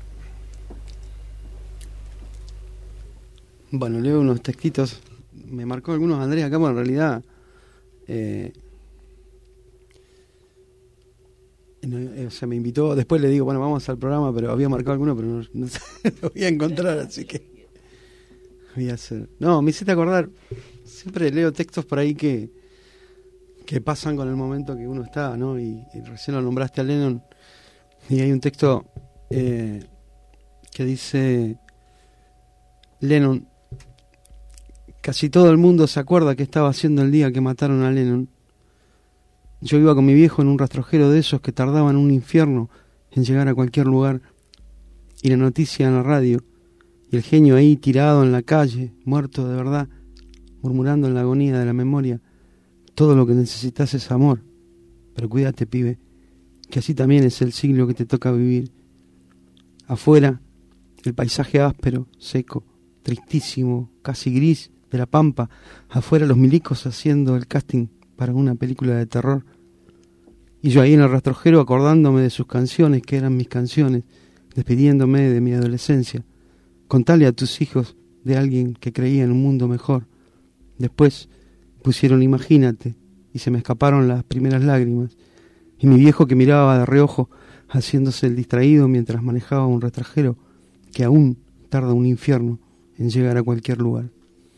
Bueno, leo unos textitos. Me marcó algunos Andrés acá, pero en realidad eh, No, eh, o sea, me invitó, después le digo, bueno, vamos al programa, pero había marcado alguno, pero no, no sé, lo voy a encontrar, así que voy a hacer. No, me hiciste acordar, siempre leo textos por ahí que, que pasan con el momento que uno está, ¿no? Y, y recién lo nombraste a Lennon, y hay un texto eh, que dice, Lennon, casi todo el mundo se acuerda qué estaba haciendo el día que mataron a Lennon. Yo iba con mi viejo en un rastrojero de esos que tardaban un infierno en llegar a cualquier lugar, y la noticia en la radio, y el genio ahí tirado en la calle, muerto de verdad, murmurando en la agonía de la memoria, todo lo que necesitas es amor, pero cuídate, pibe, que así también es el siglo que te toca vivir. Afuera, el paisaje áspero, seco, tristísimo, casi gris de la pampa, afuera los milicos haciendo el casting para una película de terror, y yo ahí en el rastrojero acordándome de sus canciones, que eran mis canciones, despidiéndome de mi adolescencia. Contale a tus hijos de alguien que creía en un mundo mejor. Después pusieron Imagínate, y se me escaparon las primeras lágrimas, y mi viejo que miraba de reojo, haciéndose el distraído mientras manejaba un rastrojero que aún tarda un infierno en llegar a cualquier lugar.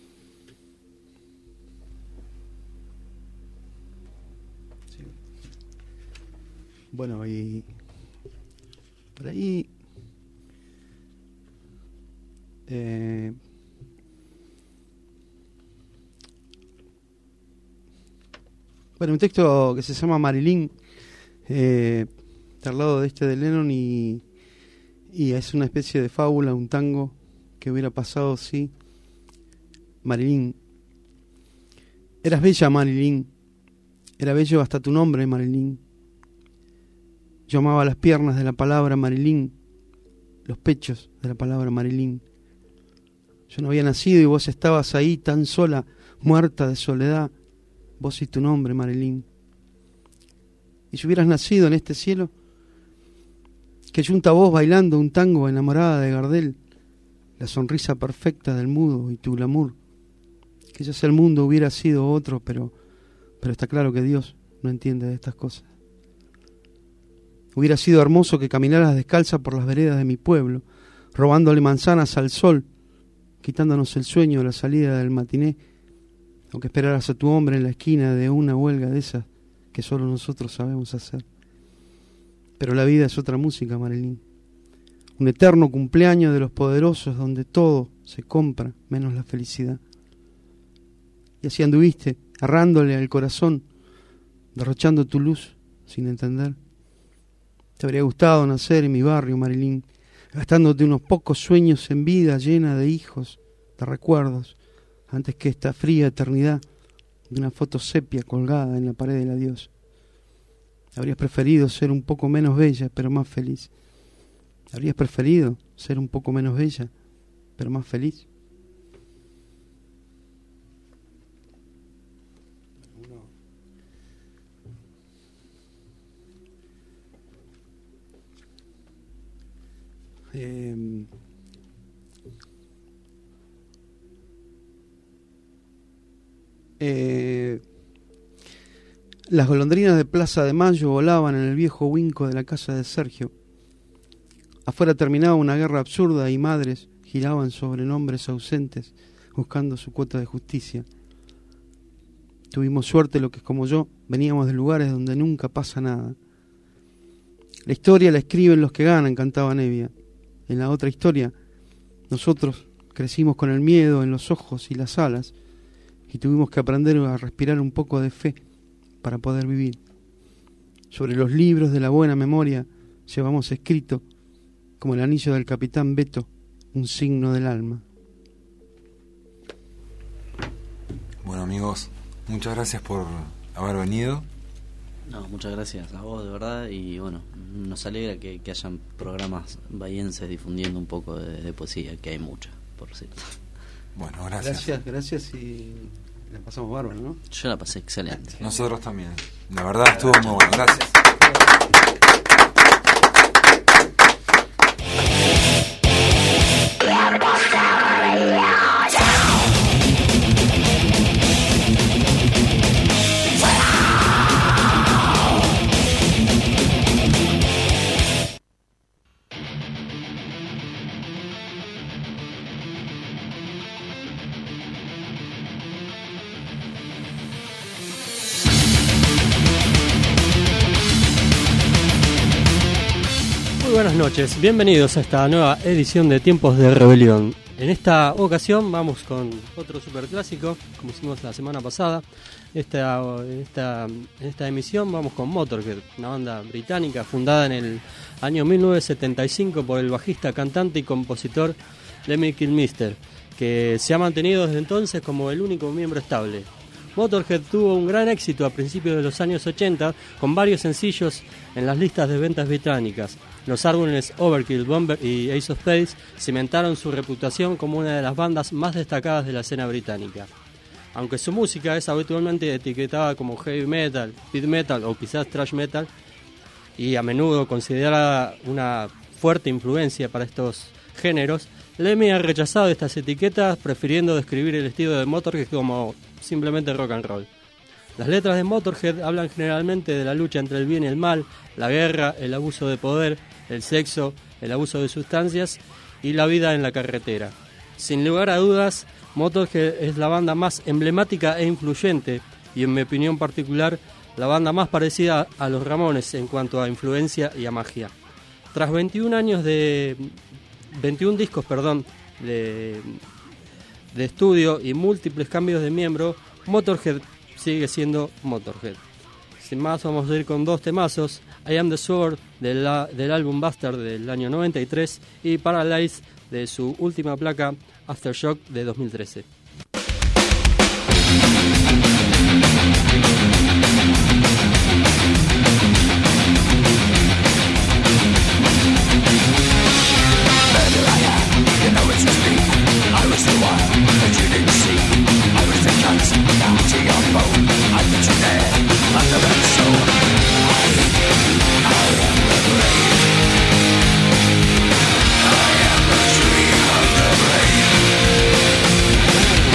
Bueno, y por ahí eh, bueno, un texto que se llama Marilyn, eh, al lado de este de Lennon, y, y es una especie de fábula, un tango que hubiera pasado si Marilyn, eras bella, Marilyn, era bello hasta tu nombre, Marilyn. Yo amaba las piernas de la palabra Marilyn, los pechos de la palabra Marilyn. Yo no había nacido y vos estabas ahí tan sola, muerta de soledad, vos y tu nombre, Marilyn. Y si hubieras nacido en este cielo, que junta a vos bailando un tango enamorada de Gardel, la sonrisa perfecta del mudo y tu glamour. Quizás el mundo hubiera sido otro, pero, pero está claro que Dios no entiende de estas cosas. Hubiera sido hermoso que caminaras descalza por las veredas de mi pueblo, robándole manzanas al sol, quitándonos el sueño de la salida del matiné, o que esperaras a tu hombre en la esquina de una huelga de esas que solo nosotros sabemos hacer. Pero la vida es otra música, Marilyn. Un eterno cumpleaños de los poderosos donde todo se compra, menos la felicidad. Y así anduviste, errándole al corazón, derrochando tu luz sin entender. Te habría gustado nacer en mi barrio, Marilyn, gastándote unos pocos sueños en vida llena de hijos, de recuerdos, antes que esta fría eternidad de una foto sepia colgada en la pared del adiós. Habrías preferido ser un poco menos bella, pero más feliz. Habrías preferido ser un poco menos bella, pero más feliz. Eh, eh, las golondrinas de Plaza de Mayo volaban en el viejo huinco de la casa de Sergio. Afuera terminaba una guerra absurda y madres giraban sobre nombres ausentes buscando su cuota de justicia. Tuvimos suerte, lo que es como yo, veníamos de lugares donde nunca pasa nada. La historia la escriben los que ganan, cantaba Nevia. En la otra historia, nosotros crecimos con el miedo en los ojos y las alas y tuvimos que aprender a respirar un poco de fe para poder vivir. Sobre los libros de la buena memoria llevamos escrito, como el anillo del capitán Beto, un signo del alma. Bueno, amigos, muchas gracias por haber venido. No, muchas gracias a vos, de verdad, y bueno, nos alegra que, que hayan programas bahienses difundiendo un poco de, de poesía, que hay mucha, por cierto. Bueno, gracias. Gracias, gracias y la pasamos bárbaro, ¿no? Yo la pasé excelente. Nosotros también. La verdad estuvo muy bueno, gracias. Buenas noches, bienvenidos a esta nueva edición de Tiempos de Rebelión. En esta ocasión vamos con otro superclásico, como hicimos la semana pasada. Esta, esta, en esta emisión vamos con Motorhead, una banda británica fundada en el año mil novecientos setenta y cinco por el bajista, cantante y compositor Lemmy Kilmister, que se ha mantenido desde entonces como el único miembro estable. Motorhead tuvo un gran éxito a principios de los años ochenta con varios sencillos en las listas de ventas británicas. Los álbumes Overkill, Bomber y Ace of Spades cimentaron su reputación como una de las bandas más destacadas de la escena británica. Aunque su música es habitualmente etiquetada como heavy metal, speed metal o quizás thrash metal, y a menudo considerada una fuerte influencia para estos géneros, Lemmy ha rechazado estas etiquetas, prefiriendo describir el estilo de Motorhead como simplemente rock and roll. Las letras de Motorhead hablan generalmente de la lucha entre el bien y el mal, la guerra, el abuso de poder, el sexo, el abuso de sustancias y la vida en la carretera. Sin lugar a dudas, Motorhead es la banda más emblemática e influyente y, en mi opinión particular, la banda más parecida a los Ramones en cuanto a influencia y a magia. Tras veintiún años de... veintiún discos, perdón, de, de estudio y múltiples cambios de miembro, Motorhead sigue siendo Motorhead. Sin más, vamos a ir con dos temazos: I Am the Sword del, del álbum Bastard del año noventa y tres y Paralyze de su última placa Aftershock de dos mil trece. I am the tree of the brain.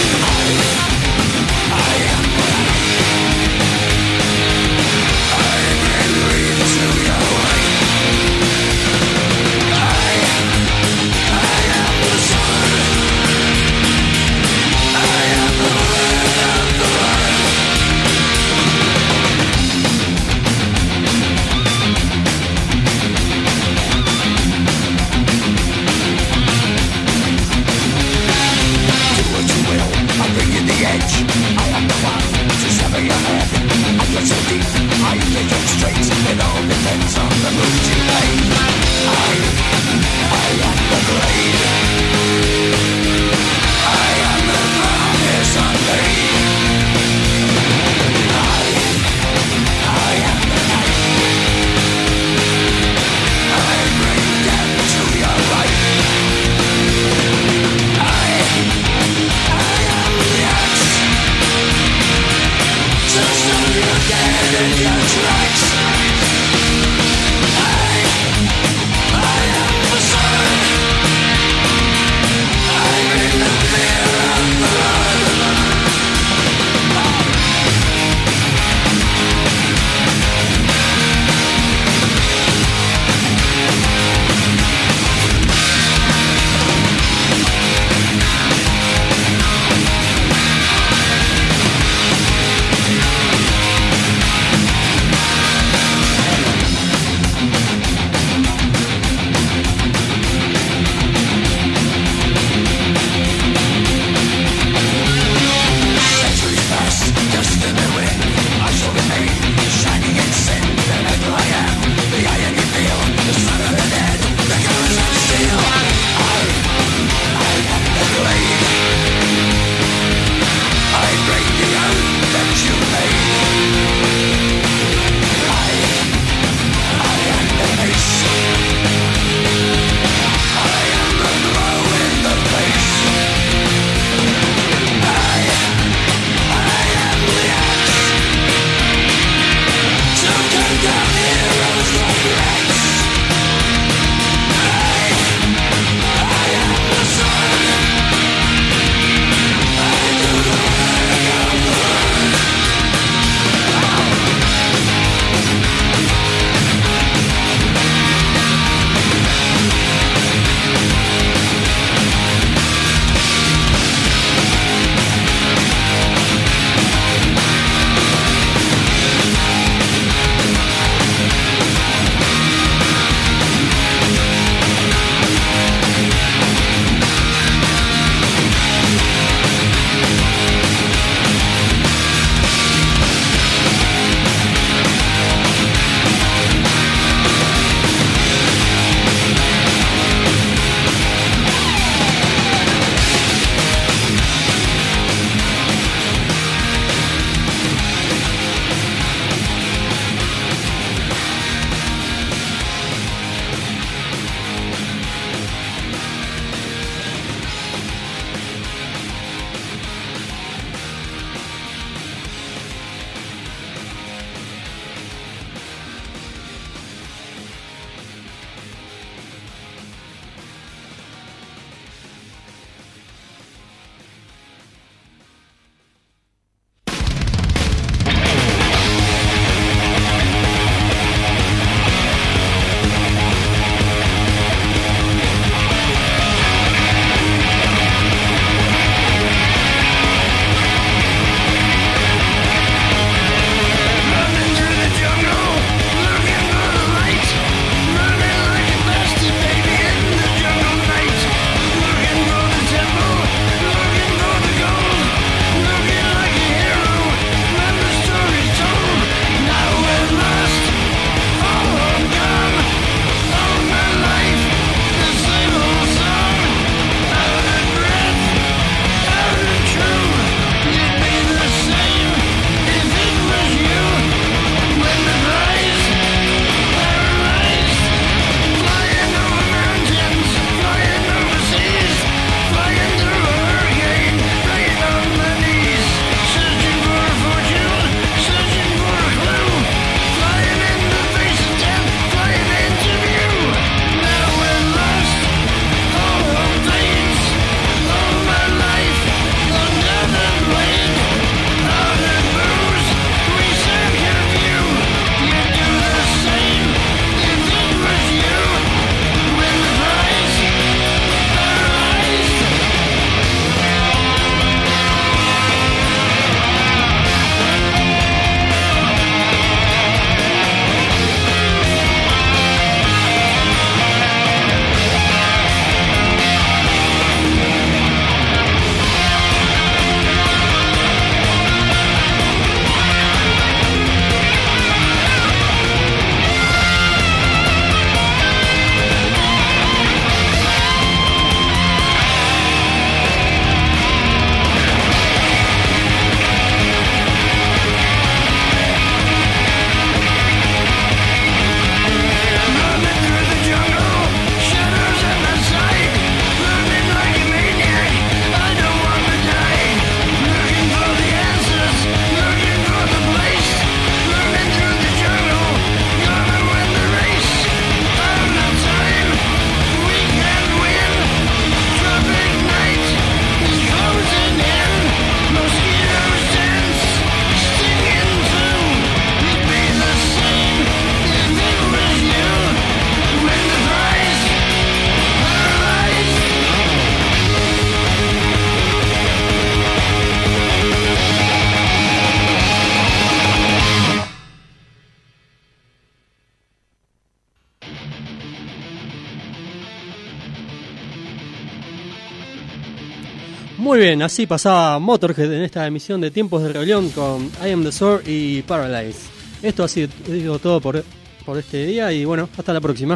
Muy bien, así pasaba Motorhead en esta emisión de Tiempos de Rebelión con I Am The Sword y Paralyze. Esto ha sido todo por, por este día y bueno, hasta la próxima.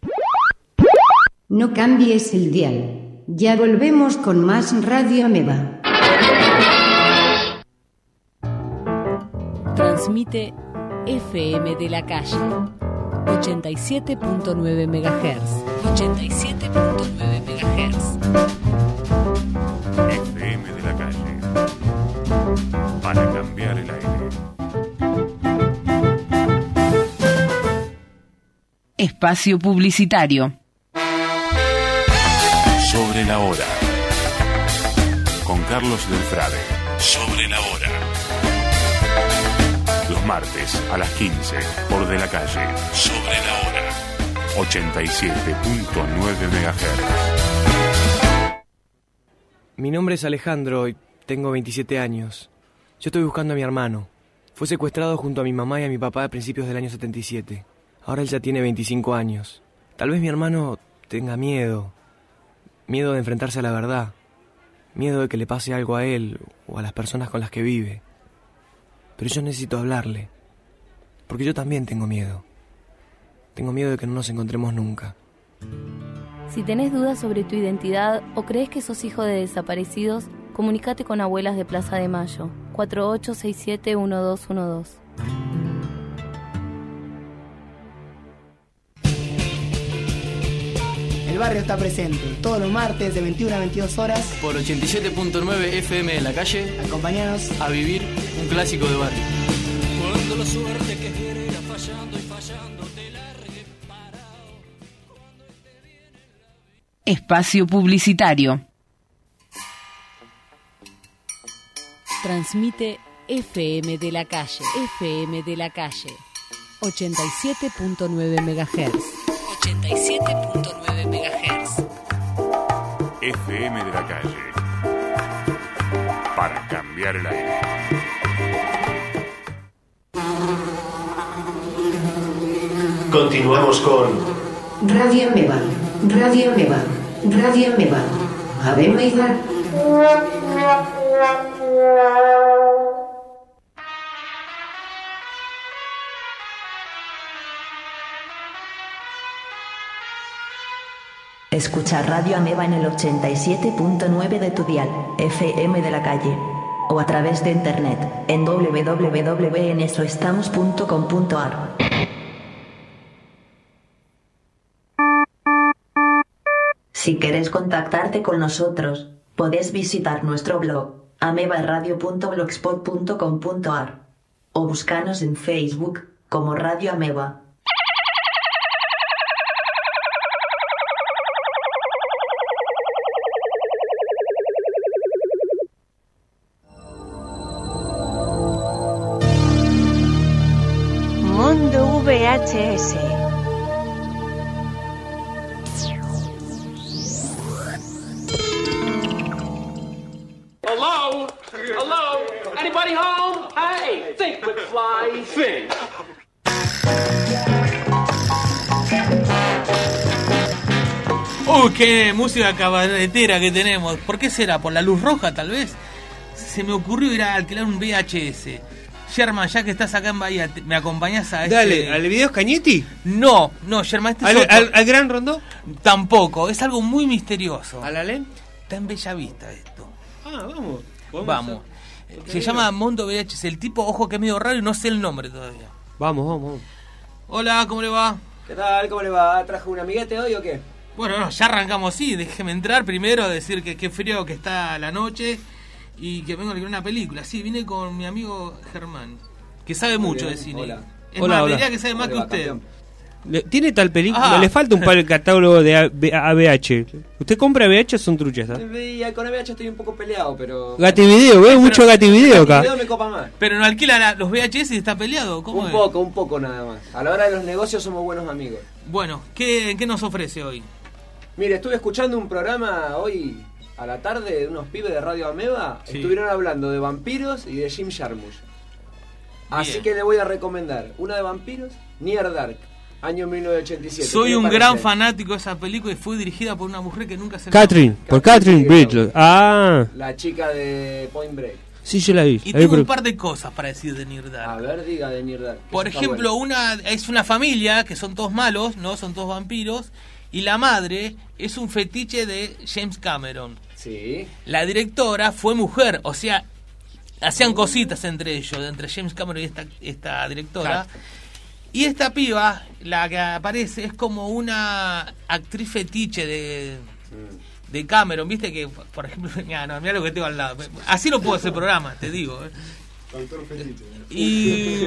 No cambies el dial. Ya volvemos con más Radio Ameba. Transmite F M de la Calle ochenta y siete punto nueve megahertz. ochenta y siete punto nueve megahertz. F M de la Calle. Para cambiar el aire. Espacio publicitario. Sobre la hora. Con Carlos del Frade. Sobre la hora. Los martes a las quince por De la Calle. Sobre la hora. ochenta y siete punto nueve megahertz. Mi nombre es Alejandro y tengo veintisiete años. Yo estoy buscando a mi hermano. Fue secuestrado junto a mi mamá y a mi papá a principios del año setenta y siete. Ahora él ya tiene veinticinco años. Tal vez mi hermano tenga miedo. Miedo de enfrentarse a la verdad. Miedo de que le pase algo a él o a las personas con las que vive. Pero yo necesito hablarle. Porque yo también tengo miedo. Tengo miedo de que no nos encontremos nunca. Si tenés dudas sobre tu identidad o crees que sos hijo de desaparecidos, comunícate con Abuelas de Plaza de Mayo, cuatro ocho seis siete uno dos uno dos. El barrio está presente, todos los martes de veintiuna a veintidós horas. Por ochenta y siete punto nueve F M de la Calle. Acompáñanos a vivir un clásico de barrio. Cuando la suerte que viene irá fallando y fallando te largue parado. Espacio publicitario. Transmite F M de la Calle. F M de la Calle. ochenta y siete punto nueve megahertz. ochenta y siete punto nueve megahertz. F M de la Calle. Para cambiar el aire. Continuamos con Radio Ameba. Radio Ameba. Radio Ameba. Ave Maida. Escucha Radio Ameba en el ochenta y siete punto nueve de tu dial, F M de la Calle. O a través de internet, en doble u doble u doble u punto en eso estamos punto com punto a r. Si querés contactarte con nosotros, podés visitar nuestro blog, amebaradio punto blogspot punto com punto a r. O buscanos en Facebook, como Radio Ameba. Mundo V H S. Hello? Hello? Anybody home? Hey, think McFly, think. Uy, qué música cabaretera que tenemos. ¿Por qué será? ¿Por la luz roja, tal vez? Se me ocurrió ir a alquilar un V H S. Sherman, ya que estás acá en Bahía, ¿me acompañás a este? Dale, ¿al video Cañetti? No, no, Sherman, este ¿Al, es otro. al, ¿Al Gran Rondó? Tampoco, es algo muy misterioso. ¿A la Len? Está en Bellavista esto. Ah, vamos. Vamos. Se llama Mundo V H S. El tipo, ojo, que es medio raro y no sé el nombre todavía. Vamos, vamos, vamos. Hola, ¿cómo le va? ¿Qué tal? ¿Cómo le va? ¿Trajo un amiguete hoy o qué? Bueno, no, ya arrancamos así. Déjeme entrar primero, decir que qué frío que está la noche y que vengo a ver una película. Sí, vine con mi amigo Germán, que sabe Muy mucho bien. de cine. Hola. Es Hola, más, hola. diría que sabe más que va, usted. campeón. Le- ¿Tiene tal película? Ah. Le falta un par de catálogo de A- B- A V H. ¿Usted compra A V H o son truchas? ¿Ah? Y con A V H estoy un poco peleado, pero... Gativideo, veo mucho Gativideo acá. Gativideo me copa más. Pero no alquila la- los V H S y está peleado. ¿Cómo Un es? poco, un poco nada más. A la hora de los negocios somos buenos amigos. Bueno, ¿qué, qué nos ofrece hoy? Mire, estuve escuchando un programa hoy a la tarde de unos pibes de Radio Ameba. Sí. Estuvieron hablando de vampiros y de Jim Jarmusch. Así Bien. que le voy a recomendar una de vampiros, Near Dark. Año mil novecientos ochenta y siete. Soy un gran fanático de esa película y fue dirigida por una mujer que nunca se... Catherine, por Catherine Bridge. Ah. La chica de Point Break. Sí, yo la vi. Y La vi tengo por- un par de cosas para decir de Near Dark. A ver, diga de Near Dark. Por Eso está ejemplo, bueno. una es una familia que son todos malos, ¿no? Son todos vampiros. Y la madre es un fetiche de James Cameron. Sí. La directora fue mujer, o sea, hacían cositas entre ellos, entre James Cameron y esta, esta directora. Y esta piba, la que aparece, es como una actriz fetiche de, de Cameron, viste que, por ejemplo, mira, no, mirá lo que tengo al lado. Así no puedo hacer programa, te digo. ¿eh? Doctor Fetiche. Y...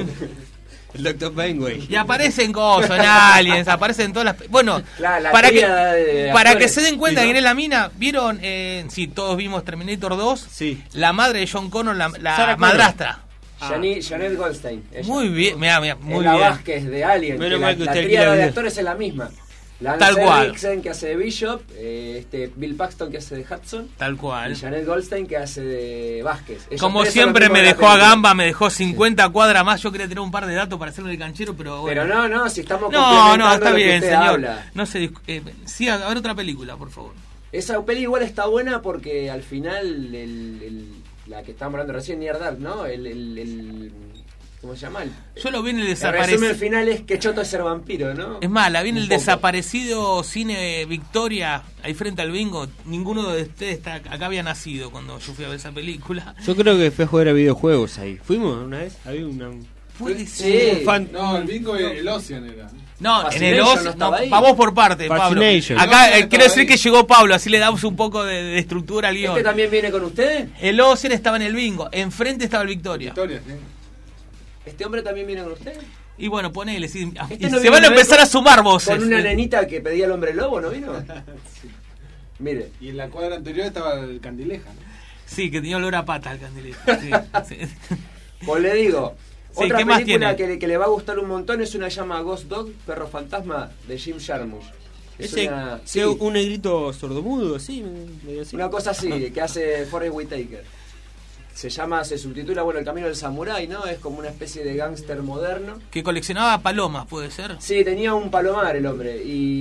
El doctor Benway. Y aparecen cosas, en Aliens, aparecen todas las... Bueno, La- la para, que, tríada de para actores. que se den cuenta Sí, ¿no? quién es la mina, ¿vieron? Eh, sí, todos vimos Terminator dos. Sí. La madre de John Connor, la, la Sarah Connor. madrastra. Jani- Janet Goldstein. ella. Muy bien, mira, mira, muy Es la bien. Vázquez de Alien. Menos que mal la, que la usted tríada alquila de video. actores es la misma. Lance Tal cual. Henriksen, que hace de Bishop, eh, este Bill Paxton, que hace de Hudson, Tal cual. y Janet Goldstein, que hace de Vázquez. Ellos Como tres son siempre los me mismos de dejó la a película. Gamba, me dejó cincuenta cuadras más. Yo quería tener un par de datos para hacerlo de canchero, pero bueno. Pero no, no, si estamos No, complementando no, está lo que bien, usted señor. habla. No se discu- eh, sí, a ver otra película, por favor. Esa peli igual está buena porque al final, el, el- la que estábamos hablando recién, Near Dark, ¿no? El, el, el- ¿Cómo se llama? El, Yo lo vi en el el desaparecido. resumen final es que choto es ser vampiro, ¿no? Es más, la vi en Un el poco. desaparecido cine Victoria, ahí frente al bingo. Ninguno de ustedes está, acá había nacido cuando yo fui a ver esa película. Yo creo que fui a jugar a videojuegos ahí. ¿Fuimos una vez? Había una... Puede Sí. ser. Fan- No, el bingo y el Ocean era. No, en Fascination el no Oz, no, estaba ahí. vamos por parte, Pablo. Fascination. Acá No, eh, no quiero estaba decir ahí. que llegó Pablo, así le damos un poco de, de estructura al guión. ¿Este también viene con ustedes? El Ocean estaba en el bingo, enfrente estaba el Victoria. Victoria, sí. ¿Este hombre también viene con ustedes? Y bueno, ponele, sí, y Este no se vino van a una vez empezar con- a sumar voces. Con una nenita que pedía el hombre lobo, ¿no vino? Mire. Y en la cuadra anterior estaba el Candileja. ¿no? Sí, que tenía olor a pata el candelero. Sí, sí. Pues le digo, Sí, otra ¿qué más película tiene? que, le- que le va a gustar un montón es una llama Ghost Dog, Perro Fantasma, de Jim Jarmusch. Es Ese, una, sí, sí, un negrito sordomudo, así, medio así. una cosa así, que hace Forrest Whitaker. Se llama, se subtitula, bueno, El Camino del Samurái, ¿no? Es como una especie de gángster moderno. Que coleccionaba palomas, puede ser. Sí, tenía un palomar el hombre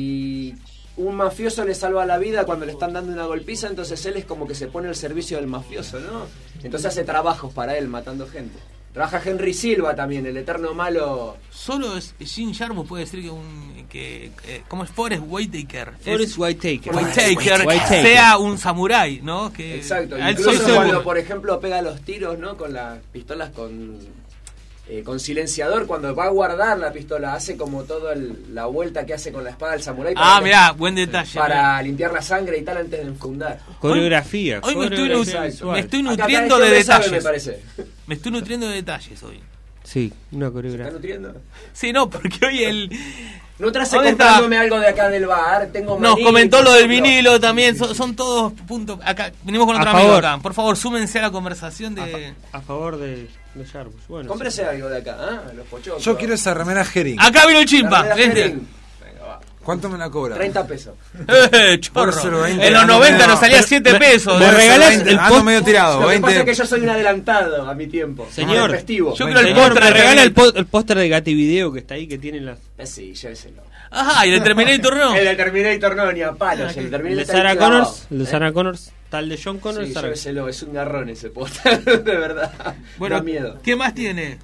y un mafioso le salva la vida cuando le están dando una golpiza, entonces él es como que se pone al servicio del mafioso, ¿no? Entonces hace trabajos para él matando gente. Trabaja Henry Silva también, el eterno malo. Solo es Jim Jarmusch puede decir que un que eh, como es Forrest Whitaker. Forrest Es- Whitaker. Whitaker Whitaker. sea un samurái, ¿no? Que Exacto, a él incluso solo- cuando por ejemplo pega los tiros, ¿no? Con las pistolas con eh, con silenciador, cuando va a guardar la pistola, hace como toda la vuelta que hace con la espada del samurái Ah, que- mirá, buen detalle. para mirá. limpiar la sangre y tal antes de enfundar. Coreografía. Hoy me estoy, coreografía nu- visual. me estoy Acá nutriendo cada de gente sabe, detalles. me parece. Me estoy nutriendo de detalles hoy. Sí, una ¿Está coreografía. nutriendo? Sí, no, porque hoy el No trace ¿Dónde está? comprándome algo de acá del bar, tengo nos maní, comentó por lo del ejemplo. vinilo también, son, son todos puntos. Acá venimos con A otro amigo favor. acá. Por favor, súmense a la conversación de A favor de, de Jarmusch. Bueno, Cómprese algo de acá, ¿ah? Los pochoclos. Yo quiero esa remera Herring. Acá vino el chimpa. La ¿viste? Herring. Venga, va. ¿Cuánto me la cobra? treinta pesos. Eh, chorro. Por ser veinte, En los ando noventa medio- nos salía siete pesos. me ¿eh? regalás veinte, el ando post- medio tirado. Lo que pasa es que veinte. yo soy un adelantado a mi tiempo. Señor, festivo. yo creo el Señor, póster me de regala el, Terminator. po- el póster de Gativideo que está ahí, que tiene las... Eh, sí, lléveselo. Ajá, y de Terminator no. El de Terminator no, ni a palos. El de El Terminator de está Sarah ahí clavado. Connors, el de ¿Eh? Sarah Connors, tal de John Connors. Sí, Sarah- lléveselo, es un garrón ese póster, de verdad. Bueno, da miedo. ¿qué más tiene?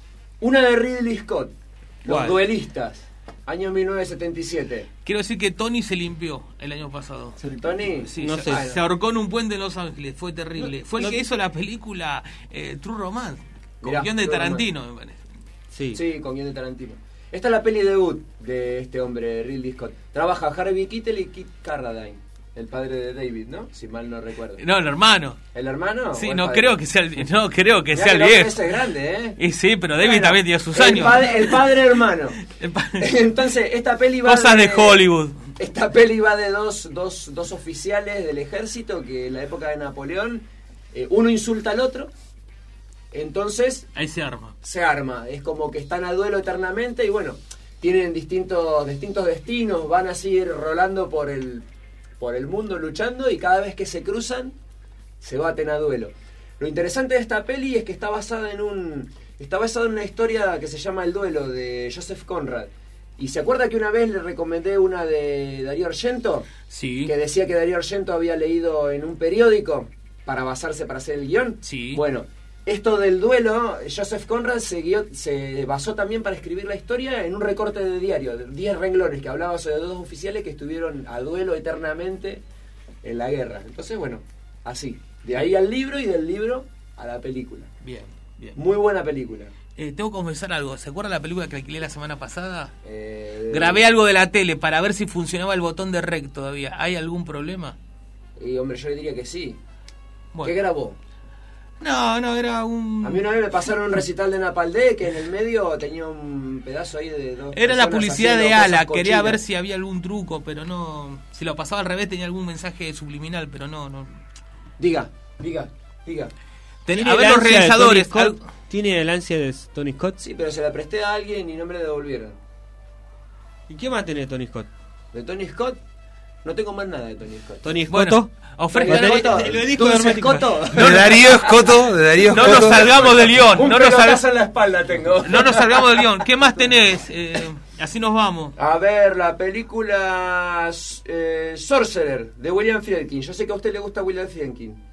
Una de Ridley Scott, Los ¿Cuál? Duelistas, año mil novecientos setenta y siete. Quiero decir que Tony se limpió el año pasado. Tony, Sí, No se, sé. se ahorcó en un puente en Los Ángeles, fue terrible. No, fue el no- que hizo la película eh, True Romance, con Mirá, guión de True Tarantino, me parece. Sí. Sí, con guión de Tarantino. Esta es la peli debut de este hombre, Ridley Scott. Trabaja Harvey Keitel y Kit Carradine, el padre de David, ¿no? Si mal no recuerdo. No, el hermano. ¿El hermano? Sí, o el no padre? creo que sea el, no creo que Mirá sea el el hombre viejo. ese es grande, ¿eh? Y sí, pero David Bueno, también tiene sus el años. padre- el padre hermano. El pa- Entonces, esta peli va Cosas de Hollywood. Esta peli va de dos, dos, dos oficiales del ejército que en la época de Napoleón, eh, uno insulta al otro, entonces Ahí se arma. se arma. Es como que están a duelo eternamente y bueno, tienen distintos, distintos destinos, van así ir rolando por el, por el mundo luchando y cada vez que se cruzan se baten a duelo. Lo interesante de esta peli es que está basada en un está basada en una historia que se llama El duelo de Joseph Conrad ¿Y se acuerda que una vez le recomendé una de Darío Argento? Sí. Que decía que Darío Argento había leído en un periódico para basarse para hacer el guión. Sí. Bueno, esto del duelo, Joseph Conrad se, guió, se basó también para escribir la historia en un recorte de diario, de diez renglones, que hablaba sobre dos oficiales que estuvieron a duelo eternamente en la guerra. Entonces, bueno, así. De ahí al libro y del libro a la película. Bien, bien. Muy buena película. Eh, tengo que confesar algo. ¿Se acuerda la película que alquilé la semana pasada? Eh, Grabé algo de la tele para ver si funcionaba el botón de rec todavía. ¿Hay algún problema? Y hombre, yo le diría que sí. Bueno. ¿Qué grabó? No, no, era un... A mí una vez me pasaron un recital de Napaldé que en el medio tenía un pedazo ahí de dos Era la personas publicidad de haciendo Ala. cosas Quería cochinas. ver si había algún truco, pero no... Si lo pasaba al revés tenía algún mensaje subliminal, pero no... no. Diga, diga, diga. Ten- Tiene a ver el los ansia de realizadores. Tony Scott. Tiene el ansia de Tony Scott. Sí, pero se la presté a alguien y no me la devolvieron. ¿Y qué más tiene Tony Scott? ¿De Tony Scott? No tengo más nada de Tony Scott. Tony Scott. Bueno, ofrezca- Tony Scott, Lo dijo Dulce hermético. Scotto. De Darío Escoto, de Darío No Escoto. nos salgamos del guión. Un No nos, pelotazo salga- en la espalda tengo. no nos salgamos del guión. ¿Qué más tenés? Eh, así nos vamos. A ver, la película eh, Sorcerer de William Friedkin. Yo sé que a usted le gusta William Friedkin.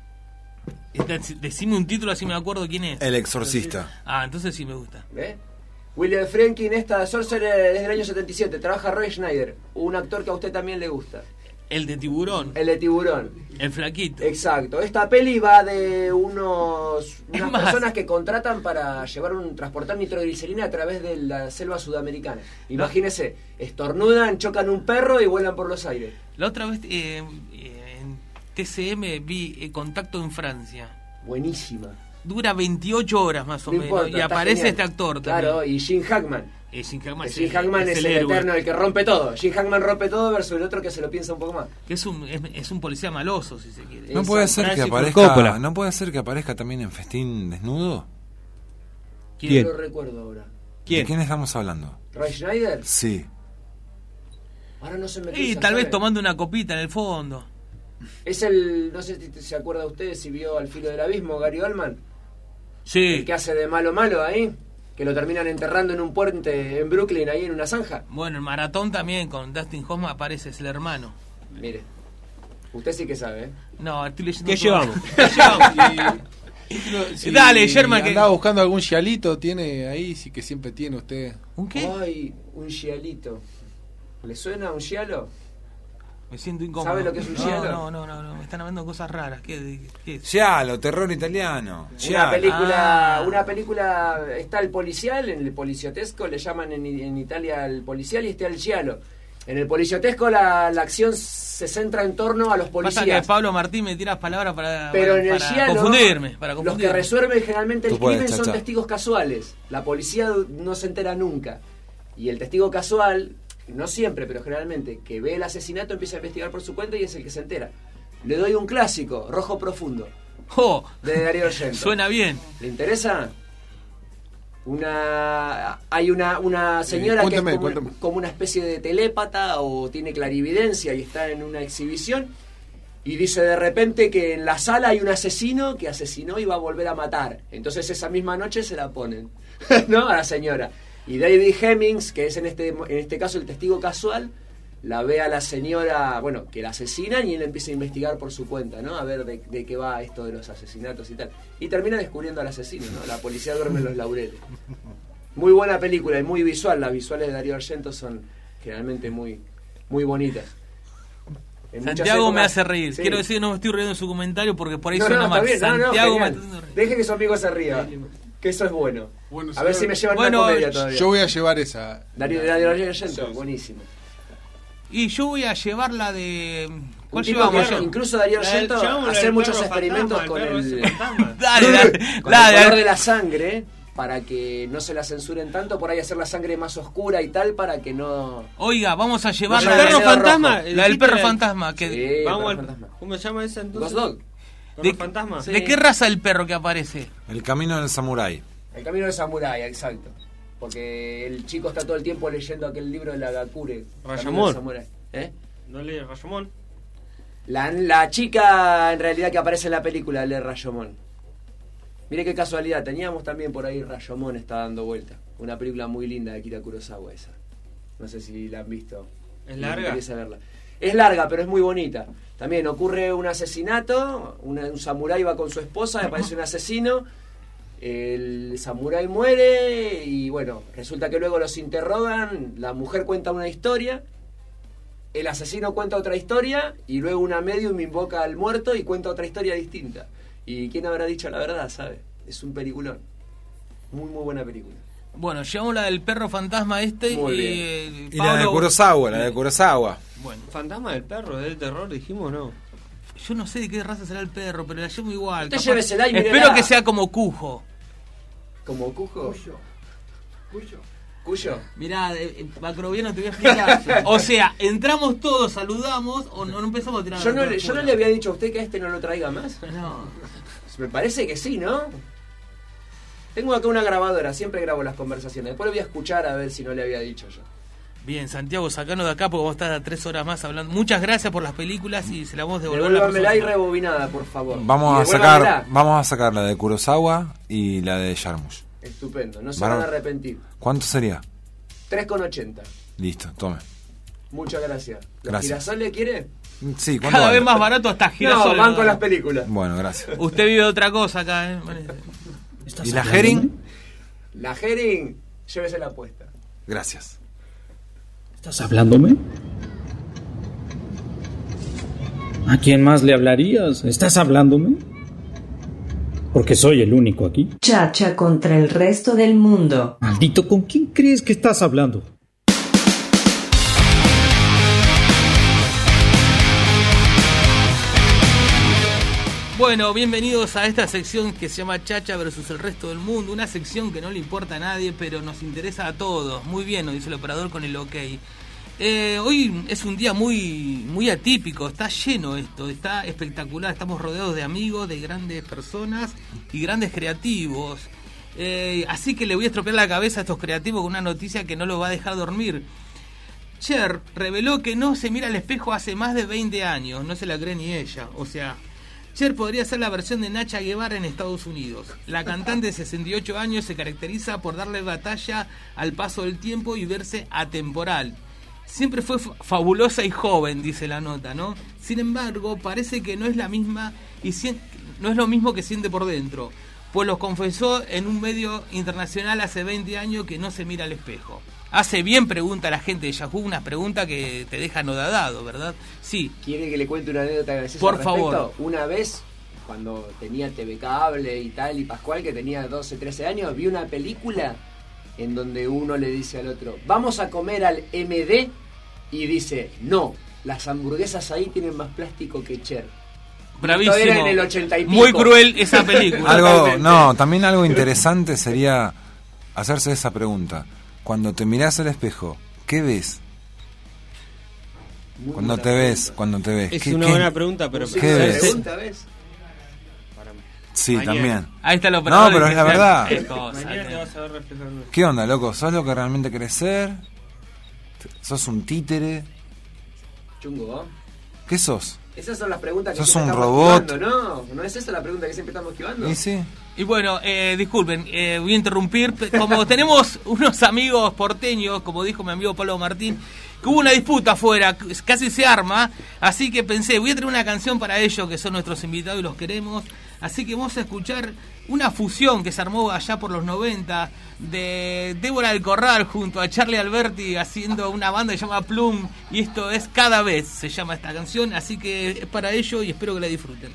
Decime un título así me acuerdo quién es. El Exorcista. Ah, entonces sí me gusta. ¿Ve? William Friedkin, esta Sorcerer es del año setenta y siete. Trabaja Roy Schneider, un actor que a usted también le gusta. El de Tiburón. El de Tiburón. El flaquito. Exacto. Esta peli va de unos Es unas más. personas que contratan para llevar un transportar nitroglicerina a través de la selva sudamericana. Imagínese, estornudan, chocan un perro y vuelan por los aires. La otra vez eh, eh, en T C M vi eh, Contacto en Francia. Buenísima. Dura veintiocho horas más o No menos. importa, y está aparece genial. este actor Claro, también. y Jim Hackman. Eh, Jim Hackman, Que es, Jim Hackman es, el, héroe. eterno, el que rompe todo. Jim Hackman rompe todo versus el otro que se lo piensa un poco más. Que es un, es, es un policía maloso, si se quiere. No puede ser que Francis Ford aparezca, Coppola. no puede ser que aparezca también en Festín Desnudo. ¿Quién? No lo recuerdo ahora. ¿Quién? ¿De quién estamos hablando? ¿Roy Schneider? Sí. Ahora no se me Y tal vez tomando una copita en el fondo. Es el, no sé si se acuerda usted, si vio Al filo del abismo, Gary Oldman. Sí. El que hace de malo malo ahí, que lo terminan enterrando en un puente en Brooklyn, ahí en una zanja. Bueno, el maratón también con Dustin Hoffman aparece, es el hermano. Mire, usted sí que sabe, ¿eh? No, estoy leyendo. ¿Qué todo. llevamos? ¿Qué llevamos? Si Dale, Sherman, que- andaba buscando algún chialito, tiene ahí, sí que siempre tiene usted. ¿Un qué? Ay, un gialito. ¿Le suena un giallo? Me siento incómodo. ¿Sabe lo que es un no, giallo? No, no, no, no, me están hablando cosas raras. ¿Qué, qué es? Giallo, terror italiano. Una Giallo. película, Ah. una película, está el policial, en el policiotesco le llaman en, en Italia el policial y está el giallo. En el policiotesco la, la acción se centra en torno a los Pasa que policías. Pablo Martín me tiras palabras para, Pero para, en el para giallo, confundirme, para los confundirme. que resuelven generalmente el Tú puedes, crimen son chacha. testigos casuales. La policía no se entera nunca. Y el testigo casual, no siempre, pero generalmente, que ve el asesinato empieza a investigar por su cuenta y es el que se entera. Le doy un clásico, Rojo Profundo, Oh, de Darío Argento. suena bien. ¿Le interesa? Una hay una, una señora Eh, cuéntame, que es como, cuéntame. como una especie de telépata o tiene clarividencia y está en una exhibición y dice de repente que en la sala hay un asesino que asesinó y va a volver a matar. Entonces esa misma noche se la ponen, ¿no? A la señora. Y David Hemmings, que es en este, en este caso el testigo casual, la ve a la señora, bueno, que la asesinan y él empieza a investigar por su cuenta, ¿no? A ver de, de qué va esto de los asesinatos y tal. Y termina descubriendo al asesino, ¿no? La policía duerme en los laureles. Muy buena película y muy visual. Las visuales de Darío Argento son generalmente muy, muy bonitas. En muchas Santiago me épocas- hace reír. Sí. Quiero decir que no me estoy riendo en su comentario porque por ahí No, suena no, mal. está bien, no, no, Santiago me genial. está haciendo reír. Deje que su amigo se ría. Que eso es bueno. Bueno, A ver señor, si me llevan bueno, una comedia todavía. Yo voy a llevar esa. Darío, Darío Argento, Sí, sí. buenísimo. Y yo voy a llevar la de... ¿Cuál Un tipo llevamos que yo? incluso Darío La del- Argento llevamos la hacer del muchos perro experimentos fantasma, con el perro el, ese fantasma. Dale, dale, con dale, el color dale. de la sangre para que no se la censuren tanto, por ahí hacer la sangre más oscura y tal para que no... Oiga, vamos a llevar No, la el del perro perro fantasma, fantasma. La del dijiste perro la- fantasma. Que, Sí, Vamos perro al... fantasma. ¿Cómo se llama esa entonces? Ghost Dog. ¿Perro ¿De- fantasma? Sí. ¿De qué raza el perro que aparece? El camino del samurái. El camino del samurái, exacto. Porque el chico está todo el tiempo leyendo aquel libro de la Gakure. Rashomon. Camino del samurái. ¿Eh? ¿No lee Rashomon? La, la chica en realidad que aparece en la película lee Rashomon. Mire qué casualidad, teníamos también por ahí Rashomon está dando vuelta. Una película muy linda de Akira Kurosawa esa. No sé si la han visto. ¿Es Me larga? interesa verla. Es larga, pero es muy bonita. También ocurre un asesinato, una- un samurái va con su esposa, aparece un asesino, el samurái muere y bueno, resulta que luego los interrogan, la mujer cuenta una historia, el asesino cuenta otra historia y luego una medium invoca al muerto y cuenta otra historia distinta. ¿Y quién habrá dicho la verdad, sabe? Es un peliculón. Muy, muy buena película. Bueno, llevamos la del perro fantasma este Muy y, bien. eh, Y la de Kurosawa, la de Kurosawa. Bueno. Fantasma del perro, del terror, dijimos, no. Yo no sé de qué raza será el perro, pero la llamo igual. Usted Capaz- llévesela y mírela. Espero que sea como Cujo. ¿Como Cujo? Cuyo. Cuyo. ¿Cuyo? Mirá, eh, Macrobiano te voy a explicar. O sea, entramos todos, saludamos, o no, no empezamos a tirar Yo la no, torta le, yo no fuera. le había dicho a usted que a este no lo traiga más. No. Me parece que sí, ¿no? Tengo acá una grabadora, siempre grabo las conversaciones. Después lo voy a escuchar a ver si no le había dicho yo. Bien, Santiago, sacanos de acá porque vos estás a tres horas más hablando. Muchas gracias por las películas y se las vamos a devolver la Devuélvamela y próxima. rebobinada, por favor. Vamos Y a sacar, devuélvamela. vamos a sacar la de Kurosawa y la de Jarmusch. Estupendo, no se Varón. van a arrepentir. ¿Cuánto sería? tres con ochenta. Listo, tome. Muchas gracias. ¿La Gracias. girasol le quiere? Sí, ¿cuánto Cada vale? vez más barato hasta girasol. No, van con las películas. Bueno, gracias. Usted vive otra cosa acá, ¿eh? ¿Y la herring? La herring, llévese la apuesta. Gracias. ¿Estás hablándome? ¿A quién más le hablarías? ¿Estás hablándome? Porque soy el único aquí. Chacha contra el resto del mundo. Maldito, ¿con quién crees que estás hablando? Bueno, bienvenidos a esta sección que se llama Chacha versus el resto del mundo. Una sección que no le importa a nadie, pero nos interesa a todos. Muy bien, nos dice el operador con el ok. Eh, hoy es un día muy, muy atípico, está lleno esto, está espectacular. Estamos rodeados de amigos, de grandes personas y grandes creativos. Eh, así que le voy a estropear la cabeza a estos creativos con una noticia que no los va a dejar dormir. Cher reveló que no se mira al espejo hace más de veinte años, no se la cree ni ella. O sea, Cher podría ser la versión de Nacha Guevara en Estados Unidos. La cantante de sesenta y ocho años se caracteriza por darle batalla al paso del tiempo y verse atemporal. Siempre fue f- fabulosa y joven, dice la nota, ¿no? Sin embargo, parece que no es la misma y sien- no es lo mismo que siente por dentro, pues lo confesó en un medio internacional hace veinte años que no se mira al espejo. Hace bien, pregunta la gente de Yahoo, una pregunta que te deja anodadado, ¿verdad? Sí. ¿Quiere que le cuente una anécdota graciosa Por al respecto? favor. Una vez, cuando tenía T V Cable y tal, y Pascual, que tenía doce, trece años, vi una película en donde uno le dice al otro, vamos a comer al M D, y dice, no, las hamburguesas ahí tienen más plástico que Cher. Bravísimo. Esto era en el ochenta y pico. Muy cruel esa película. Algo, no, también algo interesante sería hacerse esa pregunta. Cuando te mirás al espejo, ¿qué ves? Muy Cuando buena te ves, pregunta. cuando te ves. Es ¿qué- una qué- buena pregunta, pero ¿Qué ¿sabes? ves? Pregunta, ¿ves? Sí, Mañana. también. Ahí está el No, operador. pero es la verdad. Qué cosa, Mañana te- te vas a ver reflejando. ¿Qué onda, loco? ¿Sos lo que realmente querés ser? ¿Sos un títere? Chungo, ¿eh? ¿Qué sos? Esas son las preguntas que ¿Sos siempre un estamos robot? esquivando, ¿no? ¿No es esa la pregunta que siempre estamos esquivando? ¿Y sí? Y bueno, eh, disculpen, eh, voy a interrumpir. pe- Como tenemos unos amigos porteños, como dijo mi amigo Pablo Martín, que hubo una disputa afuera, c- casi se arma, así que pensé, voy a traer una canción para ellos, que son nuestros invitados y los queremos. Así que vamos a escuchar una fusión que se armó allá por los noventa de Débora del Corral junto a Charlie Alberti haciendo una banda que se llama Plum, y esto es Cada Vez, se llama esta canción, así que es para ellos y espero que la disfruten.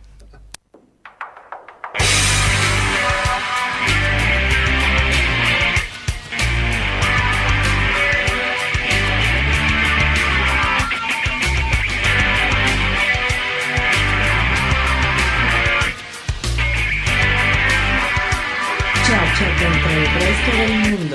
Chacha contra el resto del mundo.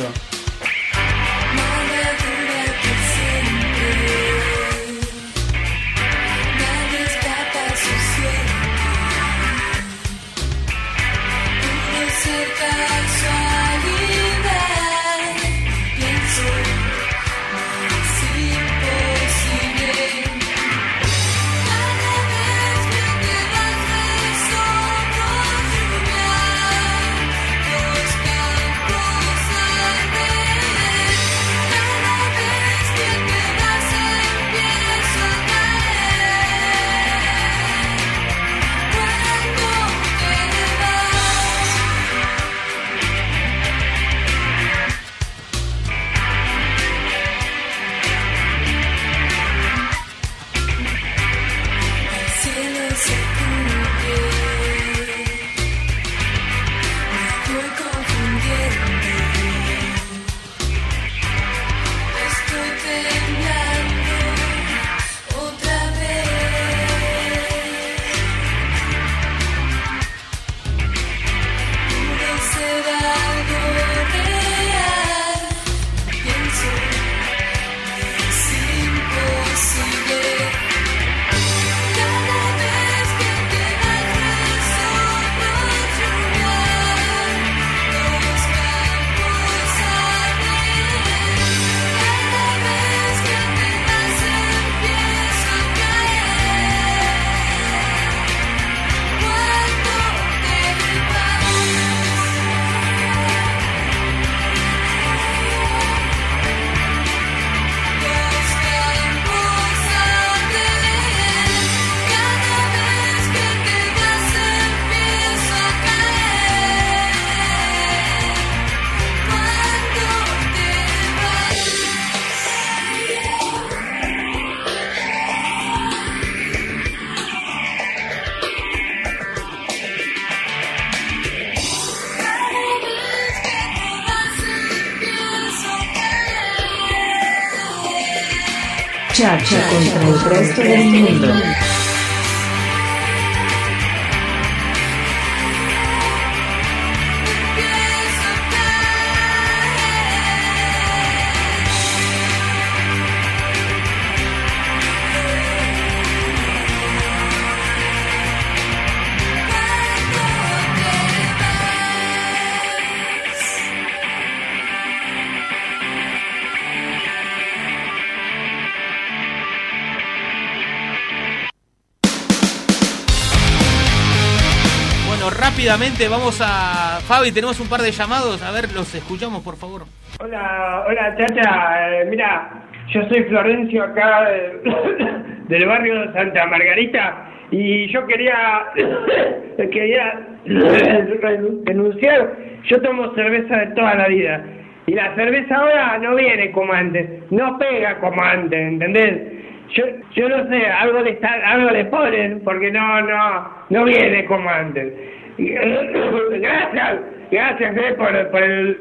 Los campos al Chacha contra el resto del mundo. Rápidamente vamos a... Fabi, tenemos un par de llamados, a ver, los escuchamos, por favor. Hola, hola, Chacha, eh, mira, yo soy Florencio acá de, del barrio de Santa Margarita y yo quería, quería denunciar, yo tomo cerveza de toda la vida y la cerveza ahora no viene como antes, no pega como antes, ¿entendés? Yo, yo no sé, algo le, está, algo le ponen porque no, no, no viene como antes. Gracias, gracias eh, por, por el...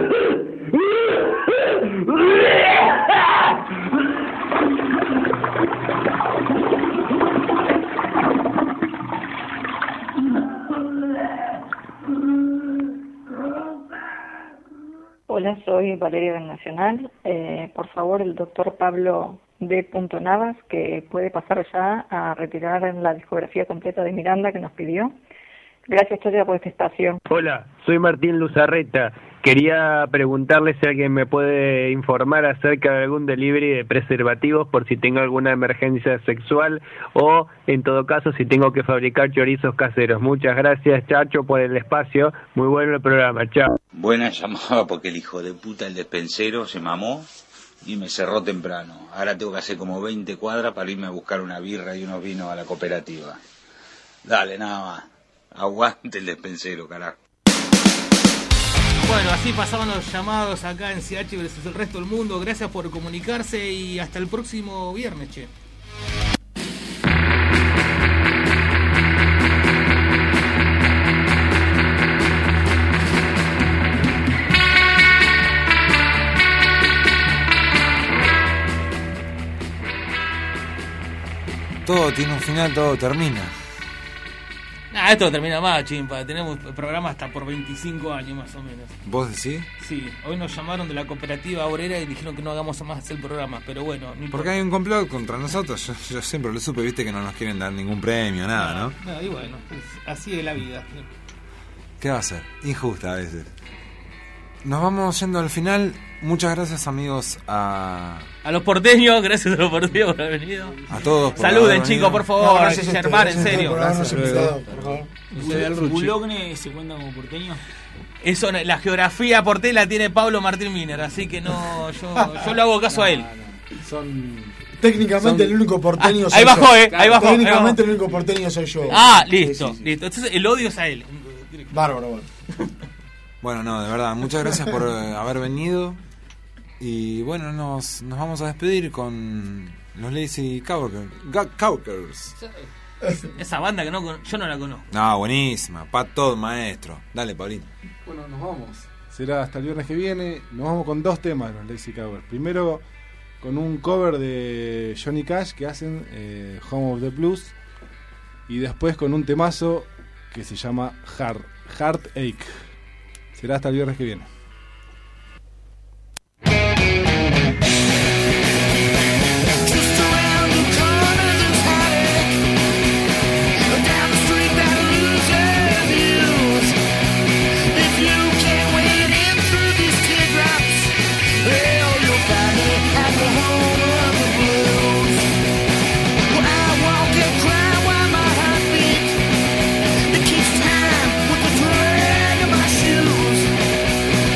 Hola, soy Valeria del Nacional. Eh, por favor, el doctor Pablo D. Navas, que puede pasar ya a retirar la discografía completa de Miranda que nos pidió. Gracias, Chacha, por esta estación. Hola, soy Martín Luzarreta. Quería preguntarle si alguien me puede informar acerca de algún delivery de preservativos por si tengo alguna emergencia sexual o, en todo caso, si tengo que fabricar chorizos caseros. Muchas gracias, Chacho, por el espacio. Muy bueno el programa. Chao. Buena llamada porque el hijo de puta, el despensero, se mamó y me cerró temprano. Ahora tengo que hacer como veinte cuadras para irme a buscar una birra y unos vinos a la cooperativa. Dale, nada más. Aguante el despensero, carajo. Bueno, así pasaban los llamados acá en C H versus el resto del mundo. Gracias por comunicarse y hasta el próximo viernes, che. Todo tiene un final, todo termina. Ah, esto termina más, chimpa. Tenemos programa hasta por veinticinco años más o menos. ¿Vos decís? Sí, hoy nos llamaron de la cooperativa obrera y dijeron que no hagamos más el programa, pero bueno. No Porque hay un complot contra nosotros. Yo, yo siempre lo supe, viste que no nos quieren dar ningún premio, nada, ¿no? No, no y bueno, pues, así es la vida. ¿Qué va a ser? Injusta a veces. Nos vamos yendo al final. Muchas gracias, amigos, a... A los porteños, gracias a los porteños por haber venido. A todos por Saluden, chicos, por favor. No, gracias, Germán, en serio. Gracias, gracias. por favor. ¿Bulogne se cuenta como porteño? Eso, la geografía porteña tiene Pablo Martín Miner, así que no, yo, yo le hago caso a él. Son... Técnicamente son... el único porteño ah, soy ahí bajó, yo. Eh, ahí bajó, Técnicamente ahí bajó. el único porteño soy yo. Ah, listo, sí, sí, sí. listo. Entonces el odio es a él. Bárbaro, bueno. Bueno, no, de verdad, muchas gracias por uh, haber venido. Y bueno, nos, nos vamos a despedir con los Lazy Cowgirls. Esa banda que no, yo no la conozco. No, buenísima, Pat Todd, maestro. Dale, Paulín. Bueno, nos vamos. Será hasta el viernes que viene. Nos vamos con dos temas, los Lazy Cowgirls. Primero, con un cover de Johnny Cash que hacen eh, Home of the Blues. Y después con un temazo que se llama Heart, Heartache. Será hasta el viernes que viene. Keeps time with the drag of my shoes.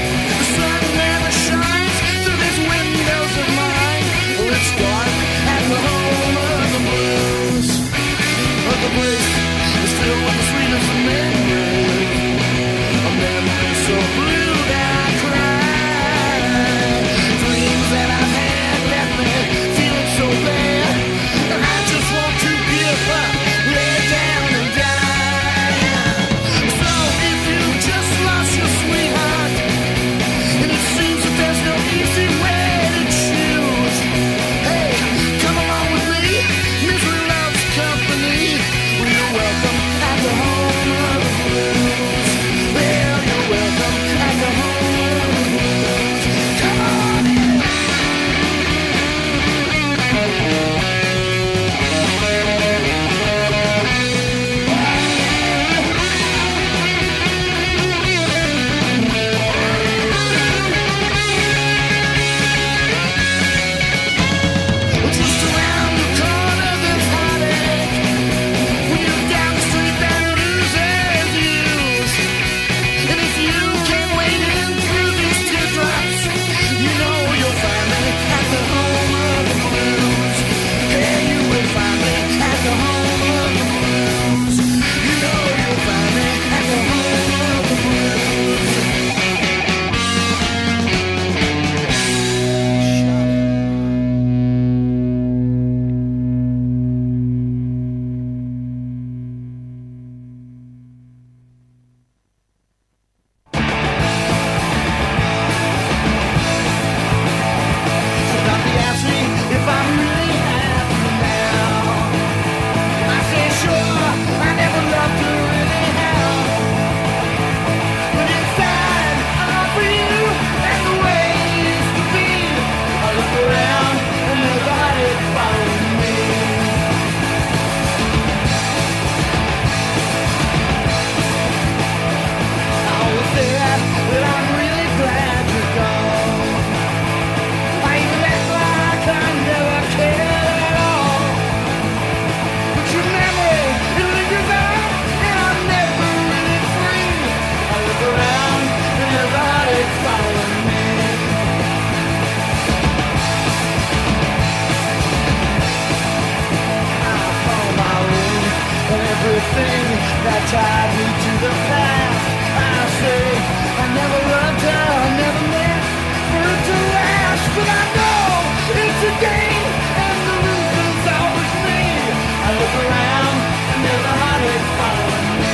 the past. I say I never loved her, I never meant for it to last, but I know it's a game and the loser's always me. I look around and there's a heartache following me.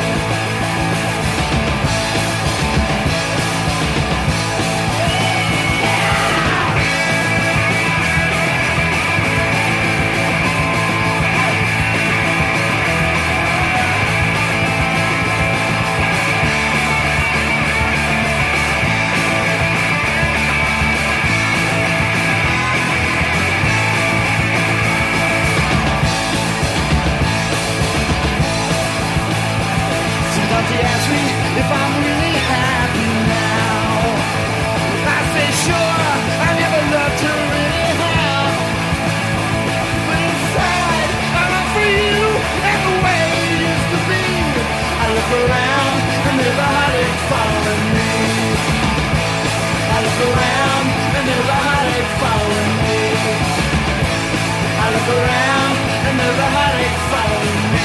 Sometimes he asks me if I'm really happy now. I say sure, I never loved her anyhow. But inside, I'm not for you and the way it used to be. I look around and there's a heartache following me. I look around and there's a heartache following me. I look around and there's a heartache following me.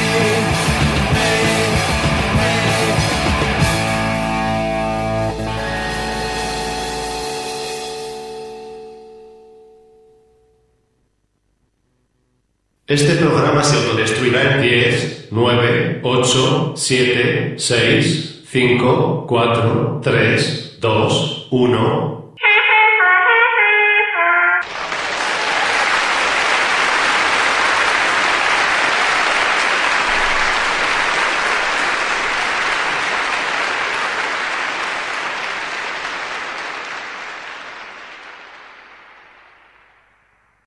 Este programa se autodestruirá en diez, nueve, ocho, siete, seis, cinco, cuatro, tres, dos, uno...